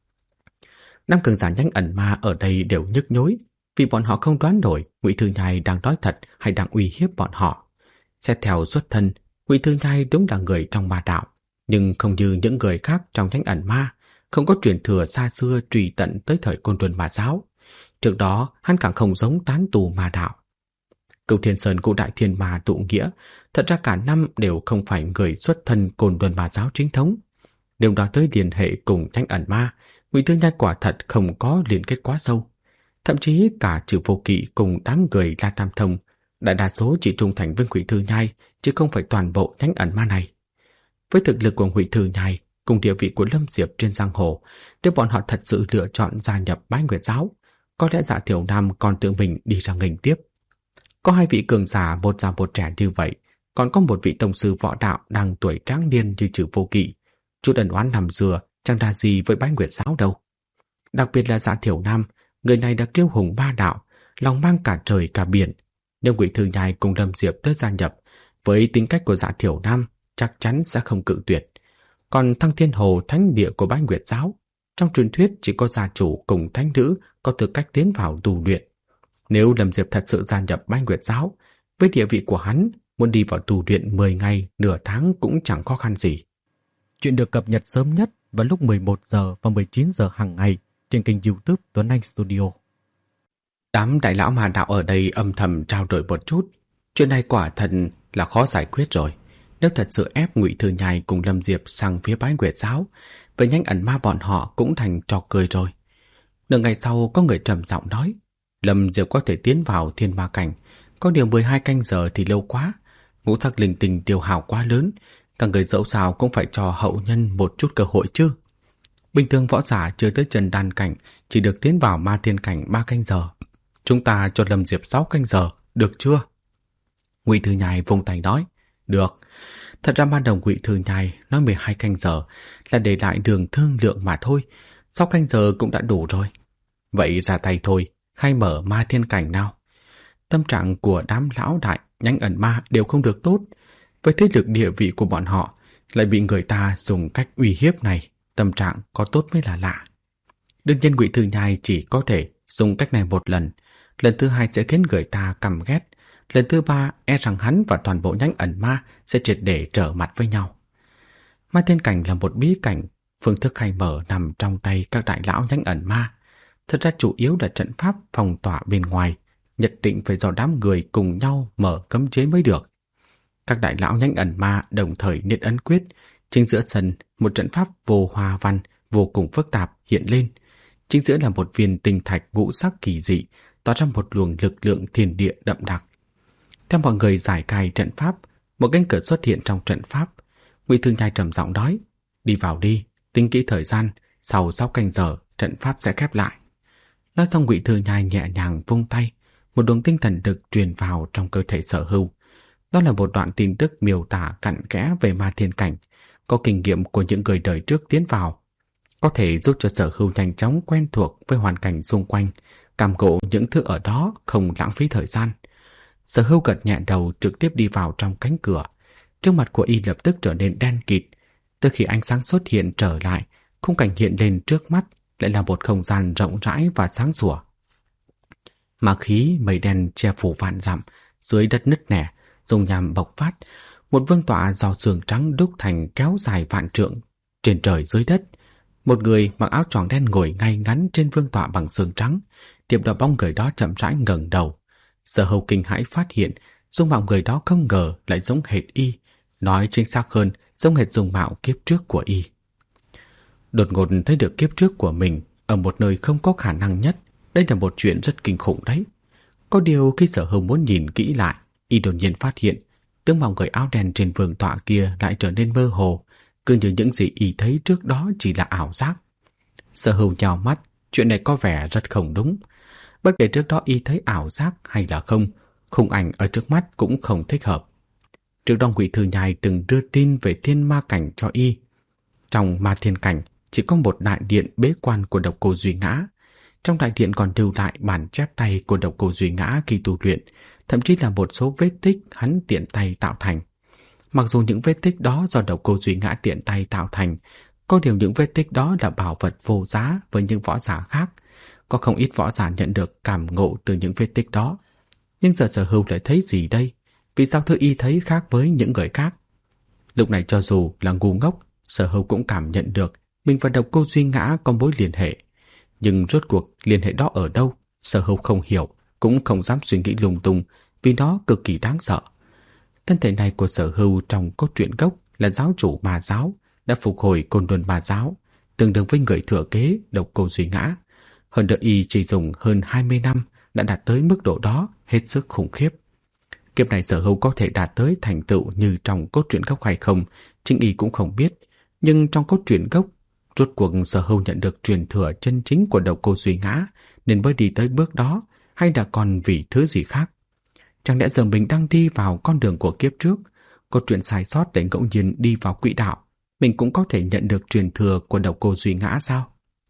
Năm cường giả nhánh ẩn ma ở đây đều nhức nhối, vì bọn họ không đoán nổi Ngụy Thư Nhai đang nói thật hay đang uy hiếp bọn họ. Xét theo xuất thân, Ngụy Thư Nhai đúng là người trong ma đạo, nhưng không như những người khác trong nhánh ẩn ma, không có truyền thừa xa xưa truy tận tới thời Côn Luân Ma Giáo. Trước đó, hắn càng không giống tán tù ma đạo. Cửu Thiên Sơn Cụ Đại Thiên Ma tụ nghĩa, thật ra cả năm đều không phải người xuất thân Côn Luân Ma Giáo chính thống. Nếu nói tới liên hệ cùng nhánh ẩn ma, Ngụy Thư Nhai quả thật không có liên kết quá sâu. Thậm chí cả Trừ Vô Kỵ cùng đám người La Tam Thông, đại đa số chỉ trung thành với Ngụy Thư Nhai, chứ không phải toàn bộ nhánh ẩn ma này. Với thực lực của Ngụy Thư Nhai cùng địa vị của Lâm Diệp trên giang hồ, nếu bọn họ thật sự lựa chọn gia nhập Bái Nguyệt Giáo, có lẽ Dạ Thiểu Nam còn tự mình đi ra nghênh tiếp. Có hai vị cường giả một già một trẻ như vậy, còn có một vị tông sư võ đạo đang tuổi tráng niên như Trừ Vô Kỵ, chút ẩn oán năm xưa chẳng đa gì với Bái Nguyệt Giáo đâu. Đặc biệt là Dạ Thiểu Nam, người này đã kiêu hùng ba đạo, lòng mang cả trời cả biển. Nếu Ngụy Thư Nhai cùng Lâm Diệp tới gia nhập, với tính cách của Dạ Thiểu Nam chắc chắn sẽ không cự tuyệt. Còn Thăng Thiên Hồ, thánh địa của Bái Nguyệt Giáo, trong truyền thuyết chỉ có gia chủ cùng thánh nữ có tư cách tiến vào tu luyện. Nếu Lâm Diệp thật sự gia nhập Bái Nguyệt Giáo, với địa vị của hắn, muốn đi vào tu luyện 10 ngày, nửa tháng cũng chẳng khó khăn gì. Chuyện được cập nhật sớm nhất vào lúc 11 giờ và 19 giờ hàng ngày trên kênh YouTube Tuấn Anh Studio. Đám đại lão ma đạo ở đây âm thầm trao đổi một chút. Chuyện này quả thật là khó giải quyết rồi. Nếu thật sự ép Ngụy Thư Nhai cùng Lâm Diệp sang phía Bái Nguyệt Giáo, với nhánh ẩn ma bọn họ cũng thành trò cười rồi. Nửa ngày sau có người trầm giọng nói: Lâm Diệp có thể tiến vào thiên ma cảnh, có điều 12 canh giờ thì lâu quá, ngũ sắc linh tinh tiêu hao quá lớn, cả người dẫu sao cũng phải cho hậu nhân một chút cơ hội chứ. Bình thường võ giả chưa tới chân đan cảnh chỉ được tiến vào ma thiên cảnh 3 canh giờ. Chúng ta cho Lâm Diệp 6 canh giờ, được chưa? Ngụy Thư Nhai vung tay nói: Được. Thật ra ban đầu Ngụy Thư Nhai nói 12 canh giờ là để lại đường thương lượng mà thôi, 6 canh giờ cũng đã đủ rồi. Vậy ra tay thôi, khai mở ma thiên cảnh nào. Tâm trạng của đám lão đại nhánh ẩn ma đều không được tốt, với thế lực địa vị của bọn họ lại bị người ta dùng cách uy hiếp này, tâm trạng có tốt mới là lạ. Đương nhiên Ngụy Thư Nhai chỉ có thể dùng cách này một lần, lần thứ hai sẽ khiến người ta căm ghét, lần thứ ba e rằng hắn và toàn bộ nhánh ẩn ma sẽ triệt để trở mặt với nhau. Ma thiên cảnh là một bí cảnh, phương thức khai mở nằm trong tay các đại lão nhánh ẩn ma. Thật ra chủ yếu là trận pháp phong tỏa bên ngoài, nhất định phải do đám người cùng nhau mở cấm chế mới được. Các đại lão nhánh ẩn ma đồng thời niết ấn quyết, chính giữa sân một trận pháp vô hoa văn vô cùng phức tạp hiện lên. Chính giữa là một viên tinh thạch ngũ sắc kỳ dị, tỏa ra một luồng lực lượng thiên địa đậm đặc. Theo mọi người giải cai trận pháp, một cánh cửa xuất hiện trong trận pháp. Ngụy Thư Nhai trầm giọng nói: Đi vào đi, tính kỹ thời gian, sau 6 canh giờ trận pháp sẽ khép lại. Nói xong Ngụy Thư Nhai nhẹ nhàng vung tay, một luồng tinh thần lực truyền vào trong cơ thể Sở Hưu. Đó là một đoạn tin tức miêu tả cặn kẽ về ma thiên cảnh, có kinh nghiệm của những người đời trước tiến vào, có thể giúp cho Sở Hưu nhanh chóng quen thuộc với hoàn cảnh xung quanh, cảm ngộ những thứ ở đó không lãng phí thời gian. Sở Hưu gật nhẹ đầu trực tiếp đi vào trong cánh cửa. Trước mặt của y lập tức trở nên đen kịt. Từ khi ánh sáng xuất hiện trở lại, khung cảnh hiện lên trước mắt lại là một không gian rộng rãi và sáng sủa. Ma khí mây đen che phủ vạn dặm, dưới đất nứt nẻ, dung nham bộc phát, một vương tọa do sườn trắng đúc thành kéo dài vạn trượng. Trên trời dưới đất, một người mặc áo choàng đen ngồi ngay ngắn trên vương tọa bằng sườn trắng. Tiếp đó bóng người đó chậm rãi ngẩng đầu. Sở Hưu kinh hãi phát hiện dung mạo người đó không ngờ lại giống hệt y, nói chính xác hơn giống hệt dung mạo kiếp trước của y. Đột ngột thấy được kiếp trước của mình ở một nơi không có khả năng nhất, đây là một chuyện rất kinh khủng đấy. Có điều khi Sở Hưu muốn nhìn kỹ lại, y đột nhiên phát hiện tướng mạo người áo đen trên vương tọa kia lại trở nên mơ hồ, cứ như những gì y thấy trước đó chỉ là ảo giác. Sở Hưu nhào mắt, chuyện này có vẻ rất không đúng. Bất kể trước đó y thấy ảo giác hay là không, khung ảnh ở trước mắt cũng không thích hợp. Trước đó Ngụy Thư Nhai từng đưa tin về thiên ma cảnh cho y. Trong ma thiên cảnh chỉ có một đại điện bế quan của Độc Cô Duy Ngã. Trong đại điện còn lưu lại bản chép tay của Độc Cô Duy Ngã khi tu luyện, thậm chí là một số vết tích hắn tiện tay tạo thành. Mặc dù những vết tích đó do Độc Cô Duy Ngã tiện tay tạo thành, có điều những vết tích đó là bảo vật vô giá với những võ giả khác. Có không ít võ giả nhận được cảm ngộ từ những vết tích đó. Nhưng giờ Sở Hưu lại thấy gì đây? Vì sao thứ y thấy khác với những người khác? Lúc này cho dù là ngu ngốc, Sở Hưu cũng cảm nhận được mình và Độc Cô Duy Ngã có mối liên hệ. Nhưng rốt cuộc liên hệ đó ở đâu, Sở Hưu không hiểu, cũng không dám suy nghĩ lung tung vì nó cực kỳ đáng sợ. Thân thể này của Sở Hưu trong cốt truyện gốc là giáo chủ ma giáo, đã phục hồi Côn Luân ma giáo, tương đương với người thừa kế Độc Cô Duy Ngã. Hơn nữa y chỉ dùng hơn 20 năm đã đạt tới mức độ đó, hết sức khủng khiếp. Kiếp này Sở Hưu có thể đạt tới thành tựu như trong cốt truyện gốc hay không, chính y cũng không biết. Nhưng trong cốt truyện gốc, rốt cuộc Sở Hưu nhận được truyền thừa chân chính của Độc Cô Duy Ngã nên mới đi tới bước đó, hay là còn vì thứ gì khác? Chẳng lẽ giờ mình đang đi vào con đường của kiếp trước, có chuyện sai sót để ngẫu nhiên đi vào quỹ đạo, mình cũng có thể nhận được truyền thừa của Độc Cô Duy Ngã sao?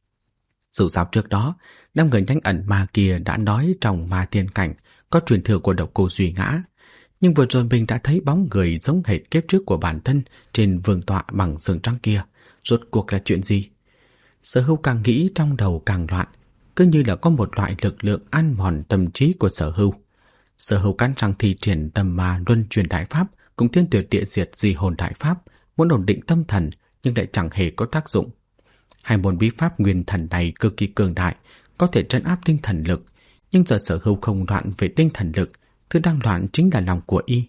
Dù sao trước đó, đám người nhanh ẩn ma kia đã nói trong ma thiên cảnh có truyền thừa của Độc Cô Duy Ngã, nhưng vừa rồi mình đã thấy bóng người giống hệt kiếp trước của bản thân trên vương tọa bằng xương trắng kia. Rốt cuộc là chuyện gì? Sở Hưu càng nghĩ trong đầu càng loạn, cứ như là có một loại lực lượng ăn mòn tâm trí của Sở Hưu. Sở Hưu cắn răng thi triển Tầm Ma Luân Chuyển Đại Pháp cùng Thiên Tuyệt Địa Diệt Di Hồn Đại Pháp, muốn ổn định tâm thần nhưng lại chẳng hề có tác dụng. Hai môn bí pháp nguyên thần này cực kỳ cường đại, có thể trấn áp tinh thần lực, nhưng giờ Sở Hưu không loạn về tinh thần lực, thứ đang loạn chính là lòng của y.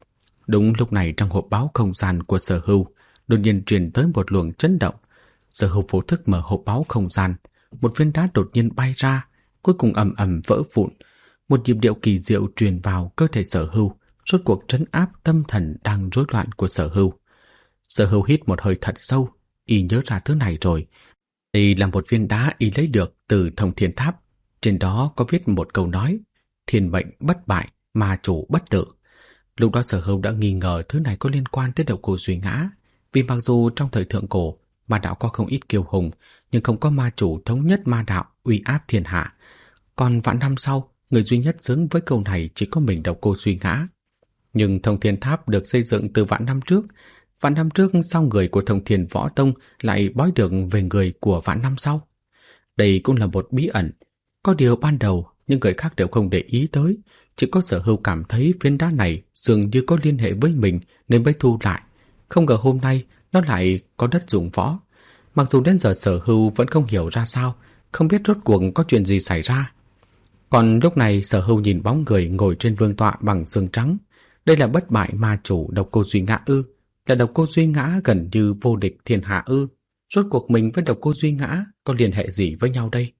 Đúng lúc này trong hộp báo không gian của Sở Hưu đột nhiên truyền tới một luồng chấn động. Sở Hưu vô thức mở hộp báo không gian, một viên đá đột nhiên bay ra, cuối cùng ầm ầm vỡ vụn. Một nhịp điệu kỳ diệu truyền vào cơ thể Sở Hưu, rốt cuộc trấn áp tâm thần đang rối loạn của Sở Hưu. Sở Hưu hít một hơi thật sâu, y nhớ ra thứ này rồi. Đây là một viên đá y lấy được từ Thông Thiên Tháp, trên đó có viết một câu nói: thiên mệnh bất bại, ma chủ bất tử. Lúc đó Sở Hưu đã nghi ngờ thứ này có liên quan tới Độc Cô Duy Ngã, vì mặc dù trong thời thượng cổ ma đạo có không ít kiêu hùng, nhưng không có ma chủ thống nhất ma đạo uy áp thiên hạ. Còn vạn năm sau, người duy nhất xứng với câu này chỉ có mình Độc Cô Duy Ngã. Nhưng Thông Thiên Tháp được xây dựng từ vạn năm trước. Vạn năm trước sau người của Thông Thiên Võ Tông lại bói được về người của vạn năm sau. Đây cũng là một bí ẩn. Có điều ban đầu những người khác đều không để ý tới, chỉ có Sở Hưu cảm thấy viên đá này dường như có liên hệ với mình nên mới thu lại. Không ngờ hôm nay nó lại có đất dụng võ. Mặc dù đến giờ Sở Hưu vẫn không hiểu ra sao, không biết rốt cuộc có chuyện gì xảy ra. Còn lúc này Sở Hưu nhìn bóng người ngồi trên vương tọa bằng xương trắng. Đây là bất bại ma chủ Độc Cô Duy Ngã ư? Là Độc Cô Duy Ngã gần như vô địch thiên hạ ư? Rốt cuộc mình với Độc Cô Duy Ngã có liên hệ gì với nhau đây?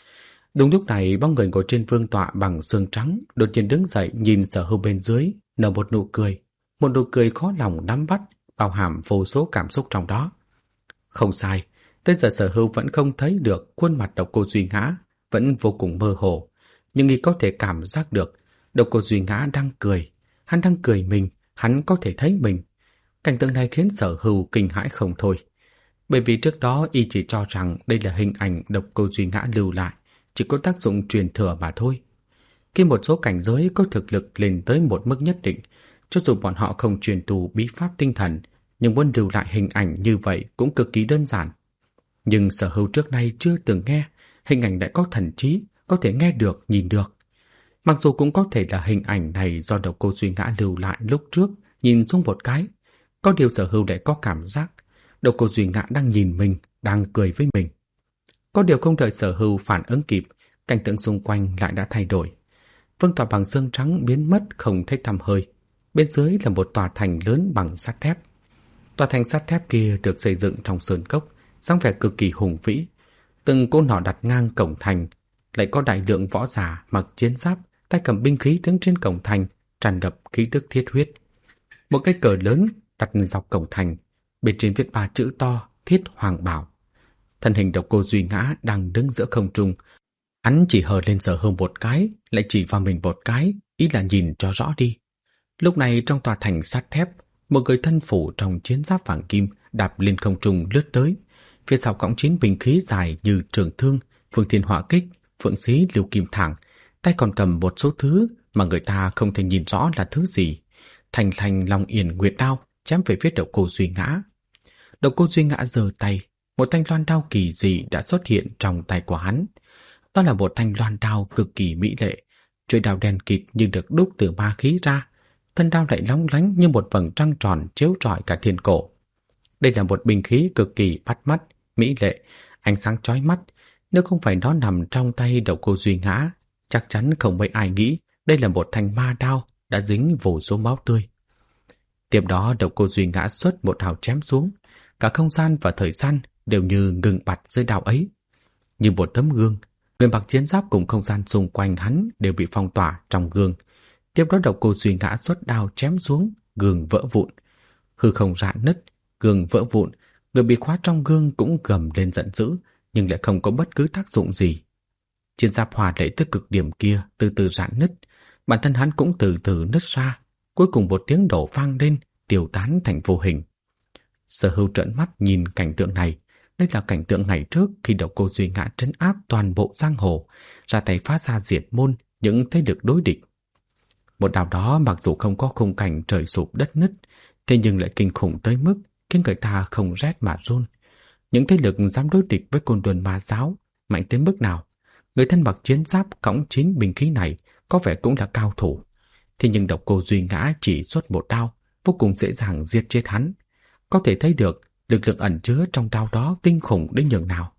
Đúng lúc này bóng người ngồi trên vương tọa bằng xương trắng đột nhiên đứng dậy nhìn Sở Hưu bên dưới, nở một nụ cười. Một nụ cười khó lòng nắm bắt, bao hàm vô số cảm xúc trong đó. Không sai, tới giờ Sở Hưu vẫn không thấy được khuôn mặt Độc Cô Duy Ngã, vẫn vô cùng mơ hồ. Nhưng y có thể cảm giác được Độc Cô Duy Ngã đang cười. Hắn đang cười mình, hắn có thể thấy mình. Cảnh tượng này khiến Sở Hưu kinh hãi không thôi. Bởi vì trước đó y chỉ cho rằng đây là hình ảnh Độc Cô Duy Ngã lưu lại, chỉ có tác dụng truyền thừa mà thôi. Khi một số cảnh giới có thực lực lên tới một mức nhất định, cho dù bọn họ không truyền tu bí pháp tinh thần, nhưng muốn lưu lại hình ảnh như vậy cũng cực kỳ đơn giản. Nhưng Sở Hưu trước nay chưa từng nghe hình ảnh lại có thần trí, có thể nghe được, nhìn được. Mặc dù cũng có thể là hình ảnh này do Độc Cô Duy Ngã lưu lại lúc trước, nhìn xuống một cái. Có điều Sở Hưu lại có cảm giác Độc Cô Duy Ngã đang nhìn mình, đang cười với mình. Có điều không đợi Sở Hưu phản ứng kịp, cảnh tượng xung quanh lại đã thay đổi. Vương tọa bằng xương trắng biến mất không thấy tăm hơi. Bên dưới là một tòa thành lớn bằng sắt thép. Tòa thành sắt thép kia được xây dựng trong sơn cốc, dáng vẻ cực kỳ hùng vĩ. Từng cỗ nỏ đặt ngang cổng thành, lại có đại lượng võ giả mặc chiến giáp, tay cầm binh khí đứng trên cổng thành, tràn ngập khí tức thiết huyết. Một cái cờ lớn đặt dọc cổng thành, bên trên viết 3 chữ to Thiết Hoàng Bảo. Thân hình Độc Cô Duy Ngã đang đứng giữa không trung. Hắn chỉ hờ lên Sở Hưu một cái, lại chỉ vào mình một cái, ý là nhìn cho rõ đi. Lúc này trong tòa thành sắt thép, một người thân phủ trong chiến giáp vàng kim đạp lên không trung lướt tới. Phía sau cõng 9 binh khí dài như trường thương, phương thiên hỏa kích, phượng xí lưu kim thẳng, tay còn cầm một số thứ mà người ta không thể nhìn rõ là thứ gì. Thành thành long yển nguyệt đao chém về phía Độc Cô Duy Ngã. Độc Cô Duy Ngã giơ tay, một thanh loan đao kỳ dị đã xuất hiện trong tay của hắn. Đó là một thanh loan đao cực kỳ mỹ lệ, chuôi đao đen kịt như được đúc từ ma khí ra, thân đao lại lóng lánh như một vầng trăng tròn chiếu rọi cả thiên cổ. Đây là một binh khí cực kỳ bắt mắt, mỹ lệ, ánh sáng chói mắt. Nếu không phải nó nằm trong tay Độc Cô Duy Ngã, chắc chắn không mấy ai nghĩ đây là một thanh ma đao đã dính vô số máu tươi. Tiếp đó Độc Cô Duy Ngã xuất một đao chém xuống, cả không gian và thời gian đều như ngừng bặt dưới đao ấy. Như một tấm gương, người mặc chiến giáp cùng không gian xung quanh hắn đều bị phong tỏa trong gương. Tiếp đó Độc Cô Duy Ngã xuất đao chém xuống, gương vỡ vụn. Hư không rạn nứt, gương vỡ vụn, người bị khóa trong gương cũng gầm lên giận dữ, nhưng lại không có bất cứ tác dụng gì. Chiến giáp hòa lệ tới cực điểm kia từ từ rạn nứt, bản thân hắn cũng từ từ nứt ra, cuối cùng một tiếng nổ vang lên, tiêu tán thành vô hình. Sở Hưu trợn mắt nhìn cảnh tượng này. Đây là cảnh tượng ngày trước khi Độc Cô Duy Ngã trấn áp toàn bộ giang hồ, ra tay phá ra diệt môn những thế lực đối địch. Một đao đó mặc dù không có khung cảnh trời sụp đất nứt, thế nhưng lại kinh khủng tới mức khiến người ta không rét mà run. Những thế lực dám đối địch với Côn Luân Ma Giáo mạnh tới mức nào? Người thân mặc chiến giáp cõng 9 binh khí này có vẻ cũng là cao thủ. Thế nhưng Độc Cô Duy Ngã chỉ xuất một đao, vô cùng dễ dàng giết chết hắn. Có thể thấy được lực lượng ẩn chứa trong đao đó kinh khủng đến nhường nào.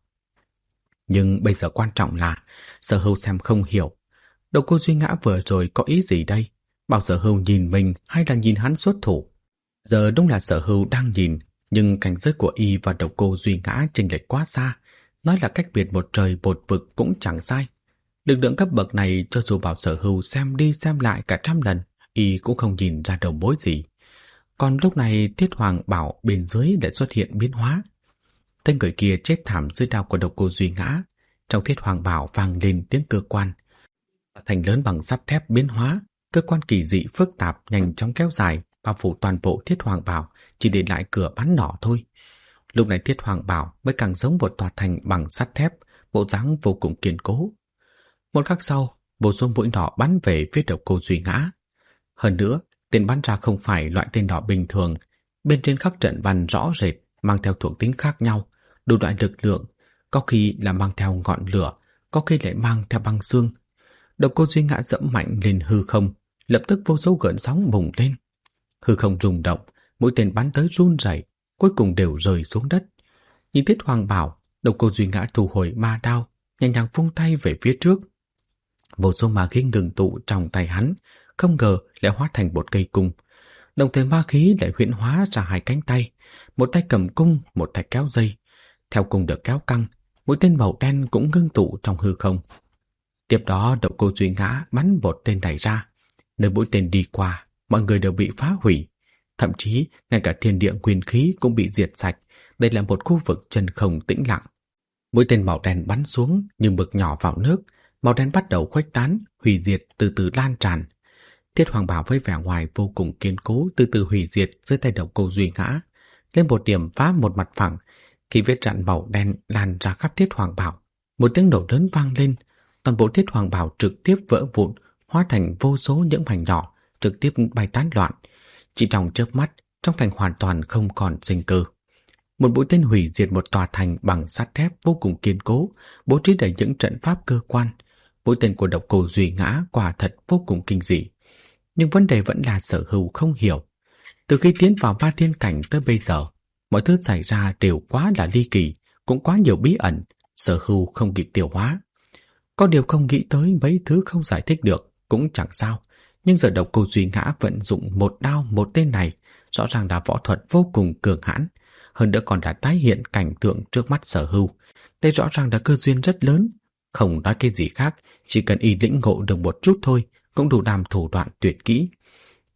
Nhưng bây giờ quan trọng là Sở Hưu xem không hiểu. Độc Cô Duy Ngã vừa rồi có ý gì đây? Bảo Sở Hưu nhìn mình hay là nhìn hắn xuất thủ? Giờ đúng là Sở Hưu đang nhìn, nhưng cảnh giới của y và Độc Cô Duy Ngã chênh lệch quá xa. Nói là cách biệt một trời một vực cũng chẳng sai. Lực lượng cấp bậc này cho dù bảo Sở Hưu xem đi xem lại cả trăm lần, y cũng không nhìn ra đầu mối gì. Còn lúc này Thiết Hoàng Bảo bên dưới lại xuất hiện biến hóa. Tên người kia chết thảm dưới đao của Độc Cô Duy Ngã. Trong Thiết Hoàng Bảo vang lên tiếng cơ quan. Thành lớn bằng sắt thép biến hóa, cơ quan kỳ dị phức tạp nhanh chóng kéo dài, bao phủ toàn bộ Thiết Hoàng Bảo, chỉ để lại cửa bắn nỏ thôi. Lúc này Thiết Hoàng Bảo mới càng giống một tòa thành bằng sắt thép, bộ dáng vô cùng kiên cố. Một khắc sau, vô số mũi nỏ bắn về phía Độc Cô Duy Ngã. Hơn nữa, tên bắn ra không phải loại tên nỏ bình thường, bên trên khắc trận văn rõ rệt, mang theo thuộc tính khác nhau, đủ loại lực lượng, có khi là mang theo ngọn lửa, có khi lại mang theo băng xương. Độc Cô Duy Ngã dẫm mạnh lên hư không, lập tức vô số gợn sóng bùng lên. Hư không rung động, mũi tên bắn tới run rẩy, cuối cùng đều rơi xuống đất. Nhìn Thiết Hoàng Bảo, Độc Cô Duy Ngã thu hồi ma đao, nhẹ nhàng vung tay về phía trước. Vô số ma khí ngừng tụ trong tay hắn, không ngờ lại hóa thành một cây cung. Đồng thời ma khí lại huyễn hóa ra 2 cánh tay, một tay cầm cung, một tay kéo dây. Theo cung được kéo căng, mũi tên màu đen cũng ngưng tụ trong hư không. Tiếp đó Độc Cô Duy Ngã bắn một tên này ra. Nơi mũi tên đi qua, mọi người đều bị phá hủy. Thậm chí ngay cả thiên địa nguyên khí cũng bị diệt sạch. Đây là một khu vực chân không tĩnh lặng. Mũi tên màu đen bắn xuống như mực nhỏ vào nước, màu đen bắt đầu khuếch tán, hủy diệt từ từ lan tràn. Thiết Hoàng Bảo với vẻ ngoài vô cùng kiên cố từ từ hủy diệt dưới tay Độc Cô Duy Ngã. Lên một điểm phá một mặt phẳng, khi vết rạn màu đen lan ra khắp Thiết Hoàng Bảo, một tiếng nổ lớn vang lên, toàn bộ Thiết Hoàng Bảo trực tiếp vỡ vụn, hóa thành vô số những mảnh nhỏ, trực tiếp bay tán loạn. Chỉ trong chớp mắt, trong thành hoàn toàn không còn sinh cơ. Một mũi tên hủy diệt một tòa thành bằng sắt thép vô cùng kiên cố, bố trí đầy những trận pháp cơ quan. Mũi tên của Độc Cô Duy Ngã quả thật vô cùng kinh dị. Nhưng vấn đề vẫn là Sở Hưu không hiểu. Từ khi tiến vào Ma Thiên Cảnh tới bây giờ, mọi thứ xảy ra đều quá là ly kỳ, cũng quá nhiều bí ẩn, Sở Hưu không kịp tiêu hóa. Có điều không nghĩ tới mấy thứ không giải thích được cũng chẳng sao. Nhưng giờ Độc Cô Duy Ngã vận dụng một đao một tên này, rõ ràng là võ thuật vô cùng cường hãn, hơn nữa còn đã tái hiện cảnh tượng trước mắt Sở Hưu. Đây rõ ràng là cơ duyên rất lớn. Không nói cái gì khác, chỉ cần y lĩnh ngộ được một chút thôi cũng đủ làm thủ đoạn tuyệt kỹ.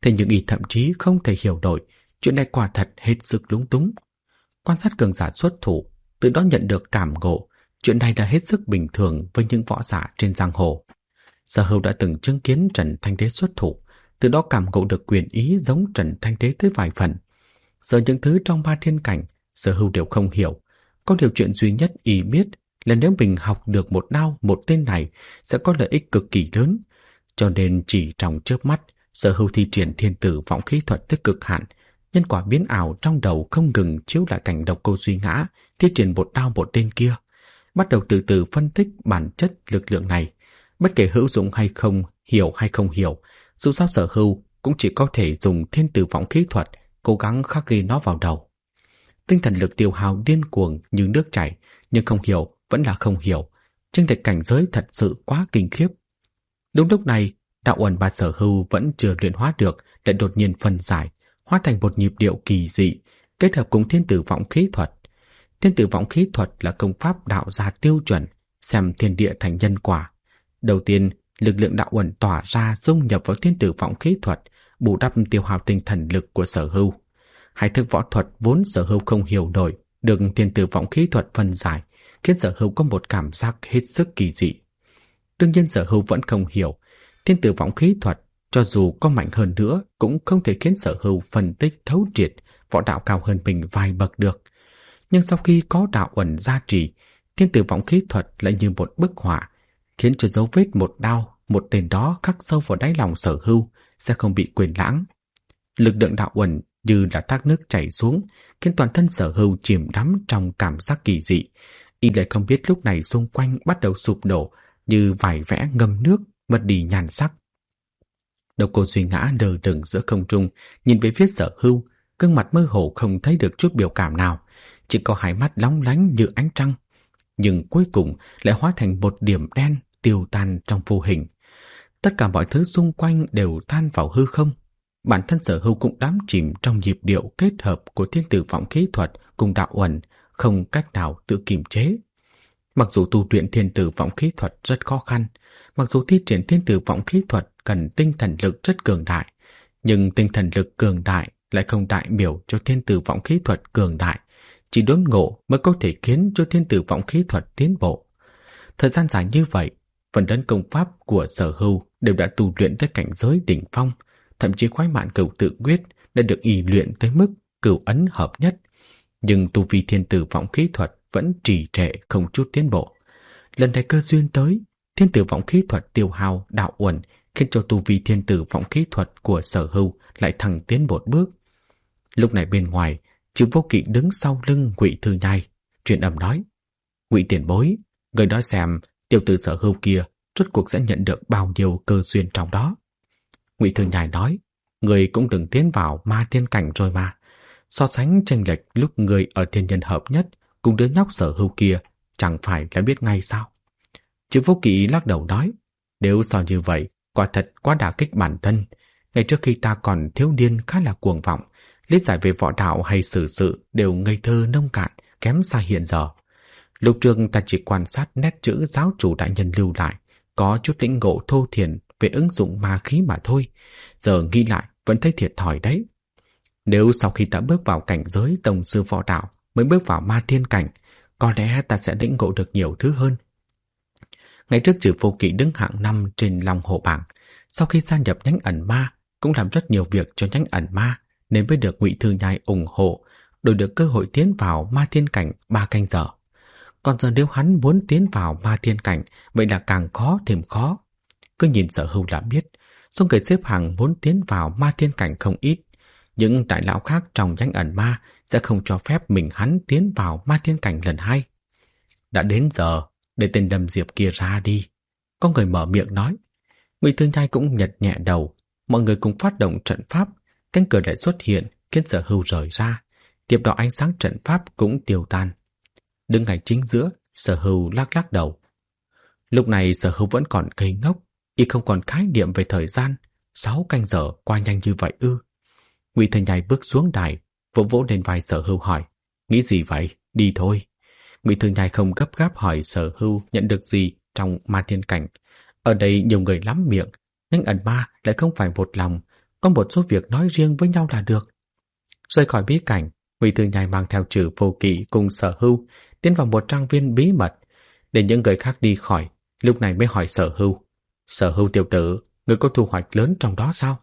Thế nhưng y thậm chí không thể hiểu nổi chuyện này quả thật hết sức lúng túng. Quan sát cường giả xuất thủ, từ đó nhận được cảm ngộ, chuyện này đã hết sức bình thường với những võ giả trên giang hồ. Sở Hưu đã từng chứng kiến Trần Thanh Đế xuất thủ, từ đó cảm ngộ được quyền ý giống Trần Thanh Đế tới vài phần. Giờ những thứ trong ba thiên cảnh, Sở Hưu đều không hiểu. Có điều chuyện duy nhất y biết là nếu mình học được một đao một tên này sẽ có lợi ích cực kỳ lớn. Cho nên chỉ trong chớp mắt, Sở Hưu thi triển thiên tử vọng khí thuật tới cực hạn. Nhân quả biến ảo trong đầu không ngừng chiếu lại cảnh độc cô Duy ngã, thi triển một đao một tên kia. Bắt đầu từ từ phân tích bản chất lực lượng này. Bất kể hữu dụng hay không, hiểu hay không hiểu, dù sao Sở Hưu cũng chỉ có thể dùng thiên tử vọng khí thuật cố gắng khắc ghi nó vào đầu. Tinh thần lực tiêu hao điên cuồng như nước chảy, nhưng không hiểu vẫn là không hiểu. Chênh lệch cảnh giới thật sự quá kinh khiếp. Đúng lúc này, đạo uẩn mà Sở Hưu vẫn chưa luyện hóa được lại đột nhiên phân giải, hóa thành một nhịp điệu kỳ dị, kết hợp cùng thiên tử vọng khí thuật. Thiên tử vọng khí thuật là công pháp đạo gia tiêu chuẩn, xem thiên địa thành nhân quả. Đầu tiên, lực lượng đạo uẩn tỏa ra dung nhập vào thiên tử vọng khí thuật, bù đắp tiêu hao tinh thần lực của Sở Hưu. Hai thức võ thuật vốn Sở Hưu không hiểu nổi, được thiên tử vọng khí thuật phân giải, khiến Sở Hưu có một cảm giác hết sức kỳ dị. Đương nhiên Sở Hưu vẫn không hiểu, thiên tử vọng khí thuật cho dù có mạnh hơn nữa cũng không thể khiến Sở Hưu phân tích thấu triệt võ đạo cao hơn mình vài bậc được. Nhưng sau khi có đạo uẩn gia trì, thiên tử vọng khí thuật lại như một bức họa, khiến cho dấu vết một đao, một tên đó khắc sâu vào đáy lòng Sở Hưu sẽ không bị quên lãng. Lực lượng đạo uẩn như là thác nước chảy xuống, khiến toàn thân Sở Hưu chìm đắm trong cảm giác kỳ dị. Y lại không biết lúc này xung quanh bắt đầu sụp đổ như vải vẽ ngâm nước, mất đi nhan sắc. Độc cô Duy ngã đờ đẫn giữa không trung, nhìn về phía Sở Hưu, gương mặt mơ hồ không thấy được chút biểu cảm nào, chỉ có hai mắt lóng lánh như ánh trăng, nhưng cuối cùng lại hóa thành một điểm đen tiêu tan trong vô hình. Tất cả mọi thứ xung quanh đều tan vào hư không. Bản thân Sở Hưu cũng đắm chìm trong nhịp điệu kết hợp của thiên tử vọng khí thuật cùng đạo uẩn, không cách nào tự kiềm chế. Mặc dù tu luyện thiên tử vọng khí thuật rất khó khăn, mặc dù thi triển thiên tử vọng khí thuật cần tinh thần lực rất cường đại, nhưng tinh thần lực cường đại lại không đại biểu cho thiên tử vọng khí thuật cường đại. Chỉ đốn ngộ mới có thể khiến cho thiên tử vọng khí thuật tiến bộ. Thời gian dài như vậy, phần lớn công pháp của Sở Hưu đều đã tu luyện tới cảnh giới đỉnh phong, thậm chí khoái mạn cửu tự quyết đã được y luyện tới mức cửu ấn hợp nhất. Nhưng tu vi thiên tử vọng khí thuật vẫn trì trệ không chút tiến bộ. Lần này cơ duyên tới, thiên tử vọng khí thuật tiêu hao đạo uẩn khiến cho tu vi thiên tử vọng khí thuật của Sở Hưu lại thăng tiến một bước. Lúc này bên ngoài, Trừ Vô Kỵ đứng sau lưng Ngụy Thư Nhai, truyền âm nói: "Ngụy tiền bối, người nói xem tiểu tử Sở Hưu kia rốt cuộc sẽ nhận được bao nhiêu cơ duyên trong đó?" Ngụy Thư Nhai nói: "Người cũng từng tiến vào ma thiên cảnh rồi mà. So sánh chênh lệch lúc người ở thiên nhân hợp nhất cùng đứa nhóc Sở Hưu kia, chẳng phải là biết ngay sao?" Trừ Vô Kỵ lắc đầu nói: "Nếu so như vậy, quả thật quá đả kích bản thân. Ngày trước khi ta còn thiếu niên khá là cuồng vọng, lý giải về võ đạo hay xử sự đều ngây thơ nông cạn, kém xa hiện giờ. Lúc trước ta chỉ quan sát nét chữ giáo chủ đại nhân lưu lại, có chút lĩnh ngộ thô thiển về ứng dụng ma khí mà thôi. Giờ nghĩ lại vẫn thấy thiệt thòi đấy. Nếu sau khi ta bước vào cảnh giới tông sư võ đạo mới bước vào ma thiên cảnh, có lẽ ta sẽ lĩnh ngộ được nhiều thứ hơn." Ngày trước Trừ Vô Kỵ đứng hạng 5 trên Long Hồ bảng, sau khi gia nhập nhánh ẩn ma cũng làm rất nhiều việc cho nhánh ẩn ma, nên mới được Ngụy Thư Nhai ủng hộ, đổi được cơ hội tiến vào ma thiên cảnh 3 canh giờ. Còn giờ nếu hắn muốn tiến vào ma thiên cảnh, vậy là càng khó thêm khó. Cứ nhìn Sở Hưu là biết, số người xếp hàng muốn tiến vào ma thiên cảnh không ít. Những đại lão khác trong nhánh ẩn ma sẽ không cho phép mình hắn tiến vào ma thiên cảnh lần 2. Đã đến giờ, để tên Đâm Diệp kia ra đi. Có người mở miệng nói. Ngụy Thư Nhai cũng nhật nhẹ đầu. Mọi người cùng phát động trận pháp. Cánh cửa lại xuất hiện, khiến Sở Hưu rời ra. Tiếp đó ánh sáng trận pháp cũng tiêu tan. Đứng ngay chính giữa, Sở Hưu lắc lắc đầu. Lúc này Sở Hưu vẫn còn ngây ngốc, y không còn khái niệm về thời gian. 6 canh giờ qua nhanh như vậy ư? Ngụy Thư Nhai bước xuống đài, vỗ vỗ lên vai Sở Hưu hỏi: "Nghĩ gì vậy? Đi thôi." Ngụy Thư Nhai không gấp gáp hỏi Sở Hưu nhận được gì trong ma thiên cảnh. Ở đây nhiều người lắm miệng, nhưng ẩn ma lại không phải một lòng, có một số việc nói riêng với nhau là được. Rời khỏi bí cảnh, Ngụy Thư Nhai mang theo Trừ Vô Kỵ cùng Sở Hưu tiến vào một trang viên bí mật. Để những người khác đi khỏi, lúc này mới hỏi Sở Hưu: Sở Hưu tiểu tử, người có thu hoạch lớn trong đó sao?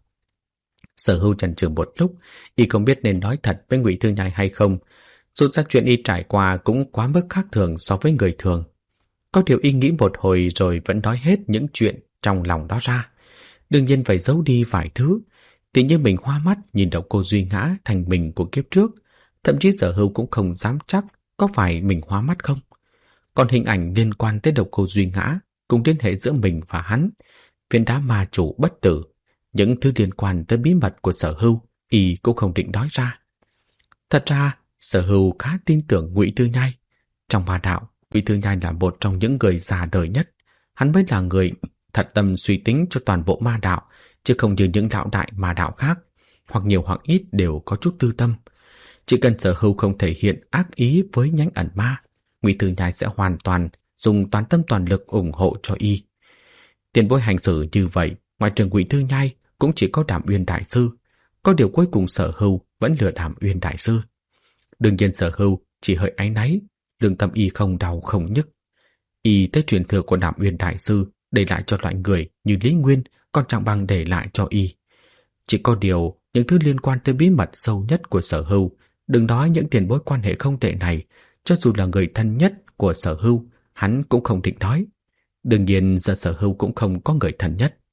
Sở Hưu chần chừ một lúc, y không biết nên nói thật với Ngụy Thư Nhai hay không. Dù ra chuyện y trải qua cũng quá mức khác thường so với người thường. Có điều y nghĩ một hồi rồi vẫn nói hết những chuyện trong lòng đó ra. Đương nhiên phải giấu đi vài thứ. Tự nhiên mình hoa mắt nhìn Độc Cô Duy Ngã thành mình của kiếp trước. Thậm chí Sở Hưu cũng không dám chắc có phải mình hoa mắt không. Còn hình ảnh liên quan tới Độc Cô Duy Ngã cùng liên hệ giữa mình và hắn, viên đá ma chủ bất tử, những thứ liên quan tới bí mật của Sở Hưu, y cũng không định nói ra. Thật ra, Sở Hưu khá tin tưởng Ngụy Thư Nhai. Trong ma đạo, Ngụy Thư Nhai là một trong những người già đời nhất. Hắn mới là người thật tâm suy tính cho toàn bộ ma đạo, chứ không như những đạo đại ma đạo khác, hoặc nhiều hoặc ít đều có chút tư tâm. Chỉ cần Sở Hưu không thể hiện ác ý với nhánh ẩn ma, Ngụy Thư Nhai sẽ hoàn toàn dùng toàn tâm toàn lực ủng hộ cho y. Tiền bối hành xử như vậy, ngoài trừ Ngụy Thư Nhai cũng chỉ có Đàm Uyên đại sư. Có điều cuối cùng Sở Hưu vẫn lừa Đàm Uyên đại sư. Đương nhiên Sở Hưu chỉ hơi áy náy, lương tâm y không đau không nhức. Y tới truyền thừa của Đàm Uyên đại sư để lại cho loại người như Lý Nguyên còn chẳng bằng để lại cho y. Chỉ có điều những thứ liên quan tới bí mật sâu nhất của Sở Hưu, đừng nói những tiền bối quan hệ không tệ này, cho dù là người thân nhất của Sở Hưu, hắn cũng không định nói. Đương nhiên giờ Sở Hưu cũng không có người thân nhất.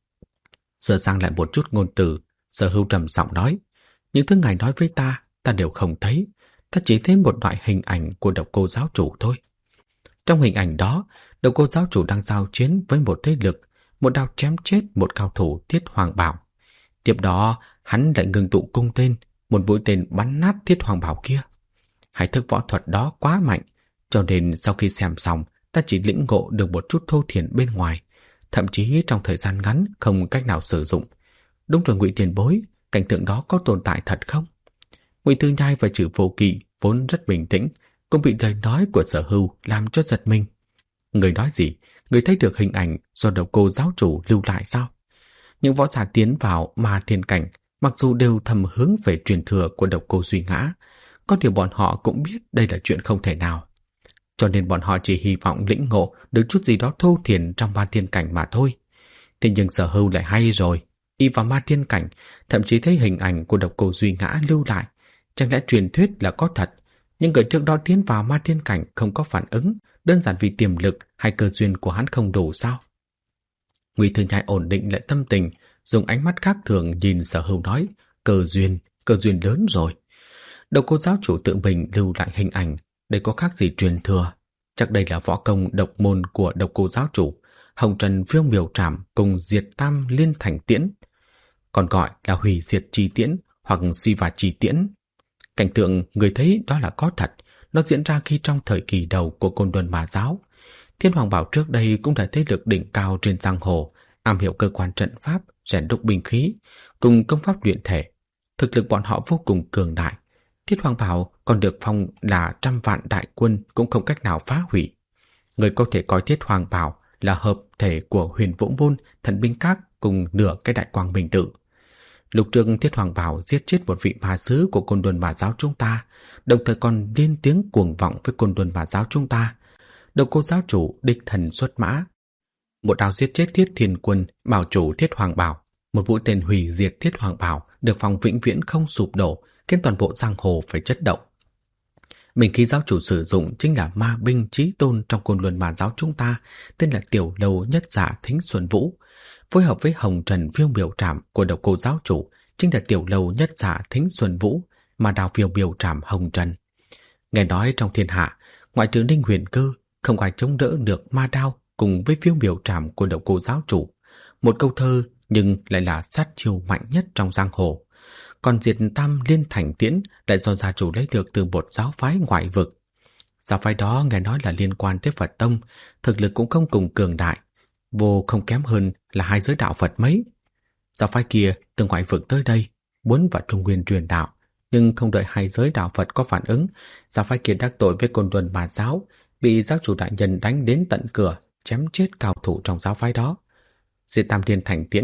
Sửa sang lại một chút ngôn từ, Sở Hưu trầm giọng nói: những thứ ngài nói với ta đều không thấy. Ta chỉ thấy một loại hình ảnh của Độc Cô giáo chủ thôi. Trong hình ảnh đó, Độc Cô giáo chủ đang giao chiến với một thế lực, một đao chém chết một cao thủ Thiết Hoàng Bảo. Tiếp đó, hắn lại ngừng tụ cung tên, một mũi tên bắn nát Thiết Hoàng Bảo kia. Hai thức võ thuật đó quá mạnh, cho nên sau khi xem xong, ta chỉ lĩnh ngộ được một chút thô thiển bên ngoài, thậm chí trong thời gian ngắn không cách nào sử dụng. Đúng rồi Ngụy tiền bối, cảnh tượng đó có tồn tại thật không? Ngụy Thư Nhai và Trừ Vô Kỵ vốn rất bình tĩnh, cũng bị lời nói của Sở Hưu làm cho giật mình. Người nói gì? Người thấy được hình ảnh do Độc Cô giáo chủ lưu lại sao? Những võ giả tiến vào ma thiên cảnh, mặc dù đều thầm hướng về truyền thừa của Độc Cô Duy Ngã, có điều bọn họ cũng biết đây là chuyện không thể nào. Cho nên bọn họ chỉ hy vọng lĩnh ngộ được chút gì đó thô thiển trong ma thiên cảnh mà thôi. Thế nhưng Sở Hưu lại hay rồi, y vào ma thiên cảnh, thậm chí thấy hình ảnh của Độc Cô Duy Ngã lưu lại. Chẳng lẽ truyền thuyết là có thật, nhưng người trước đó tiến vào ma thiên cảnh không có phản ứng, đơn giản vì tiềm lực hay cơ duyên của hắn không đủ sao? Ngụy Thư Nhai ổn định lại tâm tình, dùng ánh mắt khác thường nhìn Sở Hưu nói: cơ duyên lớn rồi. Độc Cô giáo chủ tự mình lưu lại hình ảnh, đây có khác gì truyền thừa? Chắc đây là võ công độc môn của Độc Cô giáo chủ, Hồng Trần Phiêu Miểu Trảm cùng Diệt Tam Liên Thành Tiễn, còn gọi là Hủy Diệt Chi Tiễn hoặc Siva Chi Tiễn. Cảnh tượng người thấy đó là có thật, nó diễn ra khi trong thời kỳ đầu của Côn Luân Ma giáo. Thiên Hoàng Bảo trước đây cũng là thế lực đỉnh cao trên giang hồ, am hiểu cơ quan trận pháp, rèn đúc binh khí, cùng công pháp luyện thể. Thực lực bọn họ vô cùng cường đại. Thiết Hoàng Bảo còn được phong là 100 vạn đại quân cũng không cách nào phá hủy. Người có thể coi Thiết Hoàng Bảo là hợp thể của Huyền Vũ Môn, Thần Binh Các cùng nửa cái Đại Quang Minh Tự. Lục trước Thiết Hoàng Bảo giết chết một vị ma sứ của Côn Luân Ma giáo chúng ta, đồng thời còn lên tiếng cuồng vọng với Côn Luân Ma giáo chúng ta. Độc Cô giáo chủ đích thần xuất mã, một đao giết chết Thiết Thiên Quân, bảo chủ Thiết Hoàng Bảo, một mũi tên hủy diệt Thiết Hoàng Bảo được phòng vĩnh viễn không sụp đổ, khiến toàn bộ giang hồ phải chấn động. Binh khí giáo chủ sử dụng chính là ma binh chí tôn trong Côn Luân Ma giáo chúng ta, tên là Tiểu Lâu Nhất Dạ Thính Xuân Vũ. Phối hợp với Hồng Trần Phiêu Miểu Trảm của Độc Cô giáo chủ chính là Tiểu Lâu Nhất Dạ Thính Xuân Vũ, mà đào Phiêu Miểu Trảm Hồng Trần. Nghe nói trong thiên hạ, ngoại trừ Ninh Huyền Cơ, không ai chống đỡ được ma đao cùng với Phiêu Miểu Trảm của Độc Cô giáo chủ. Một câu thơ nhưng lại là sát chiêu mạnh nhất trong giang hồ. Còn Diệt Tam Liên Thành Tiễn lại do gia chủ lấy được từ một giáo phái ngoại vực. Giáo phái đó nghe nói là liên quan tới Phật tông, thực lực cũng không cùng cường đại, vô không kém hơn là hai giới đạo Phật mấy. Giáo phái kia từ ngoại vực tới đây, muốn vào Trung Nguyên truyền đạo, nhưng không đợi hai giới đạo Phật có phản ứng, giáo phái kia đắc tội với Côn Luân Ma giáo, bị giáo chủ đại nhân đánh đến tận cửa, chém chết cao thủ trong giáo phái đó. Diệt Tam Liên Thành Tiễn kia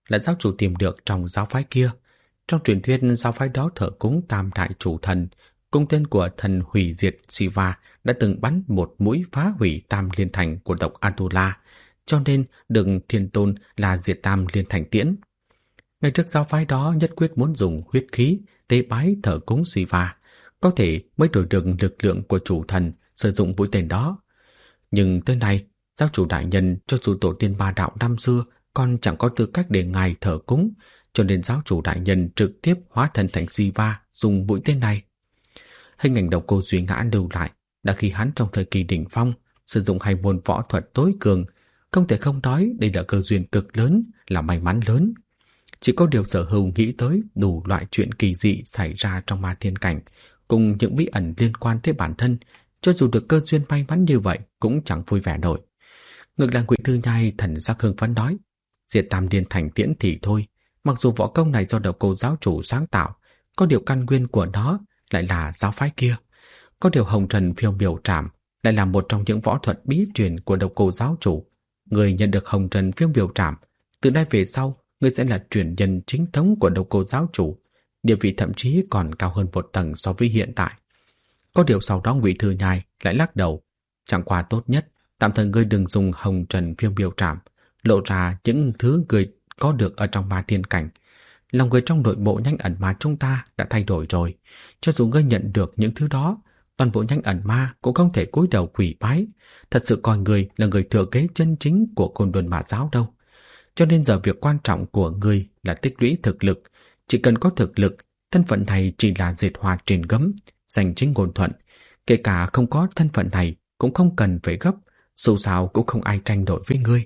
là giáo chủ tìm được trong giáo phái kia. Trong truyền thuyết, giáo phái đó thờ cúng tam đại chủ thần, cung tên của thần hủy diệt Shiva đã từng bắn một mũi phá hủy Tam Liên Thành của tộc Atula, cho nên được thiên tôn là diệt Tam Liên Thành tiễn. Ngày trước giáo phái đó nhất quyết muốn dùng huyết khí tế bái thờ cúng Shiva, có thể mới đổi được lực lượng của chủ thần sử dụng mũi tên đó. Nhưng tới nay, giáo chủ đại nhân cho dù tổ tiên ba đạo năm xưa còn chẳng có tư cách để ngài thờ cúng, cho nên giáo chủ đại nhân trực tiếp hóa thân thành Shiva dùng mũi tên này. Hình ảnh Độc Cô Duy Ngã lưu lại đã khi hắn trong thời kỳ đỉnh phong sử dụng hai môn võ thuật tối cường, không thể không nói đây là cơ duyên cực lớn, là may mắn lớn. Chỉ có điều Sở Hưu nghĩ tới đủ loại chuyện kỳ dị xảy ra trong ma thiên cảnh, cùng những bí ẩn liên quan tới bản thân, cho dù được cơ duyên may mắn như vậy cũng chẳng vui vẻ nổi. Ngược lại Ngụy Thư Nhai thần sắc hưng phấn nói, diệt Tam Liên Thành tiễn thì thôi, mặc dù võ công này do Độc Cô giáo chủ sáng tạo, có điều căn nguyên của nó lại là giáo phái kia. Có điều Hồng Trần Phiêu Miểu Trảm lại là một trong những võ thuật bí truyền của Độc Cô giáo chủ. Người nhận được Hồng Trần Phiêu Miểu Trảm, từ nay về sau người sẽ là truyền nhân chính thống của Độc Cô giáo chủ, địa vị thậm chí còn cao hơn một tầng so với hiện tại. Có điều sau đó Ngụy Thư Nhai lại lắc đầu, chẳng qua tốt nhất tạm thời ngươi đừng dùng Hồng Trần Phiêu Miểu Trảm, lộ ra những thứ người có được ở trong ma thiên cảnh. Lòng người trong nội bộ Nhanh Ẩn Ma chúng ta đã thay đổi rồi, cho dù ngươi nhận được những thứ đó, toàn bộ Nhanh Ẩn Ma cũng không thể cúi đầu quỳ bái, thật sự coi người là người thừa kế chân chính của Côn Luân Ma giáo đâu. Cho nên giờ việc quan trọng của ngươi là tích lũy thực lực, chỉ cần có thực lực, thân phận này chỉ là dệt hoa trên gấm, giành chính ngôn thuận, kể cả không có thân phận này cũng không cần phải gấp, dù sao cũng không ai tranh đổi với ngươi.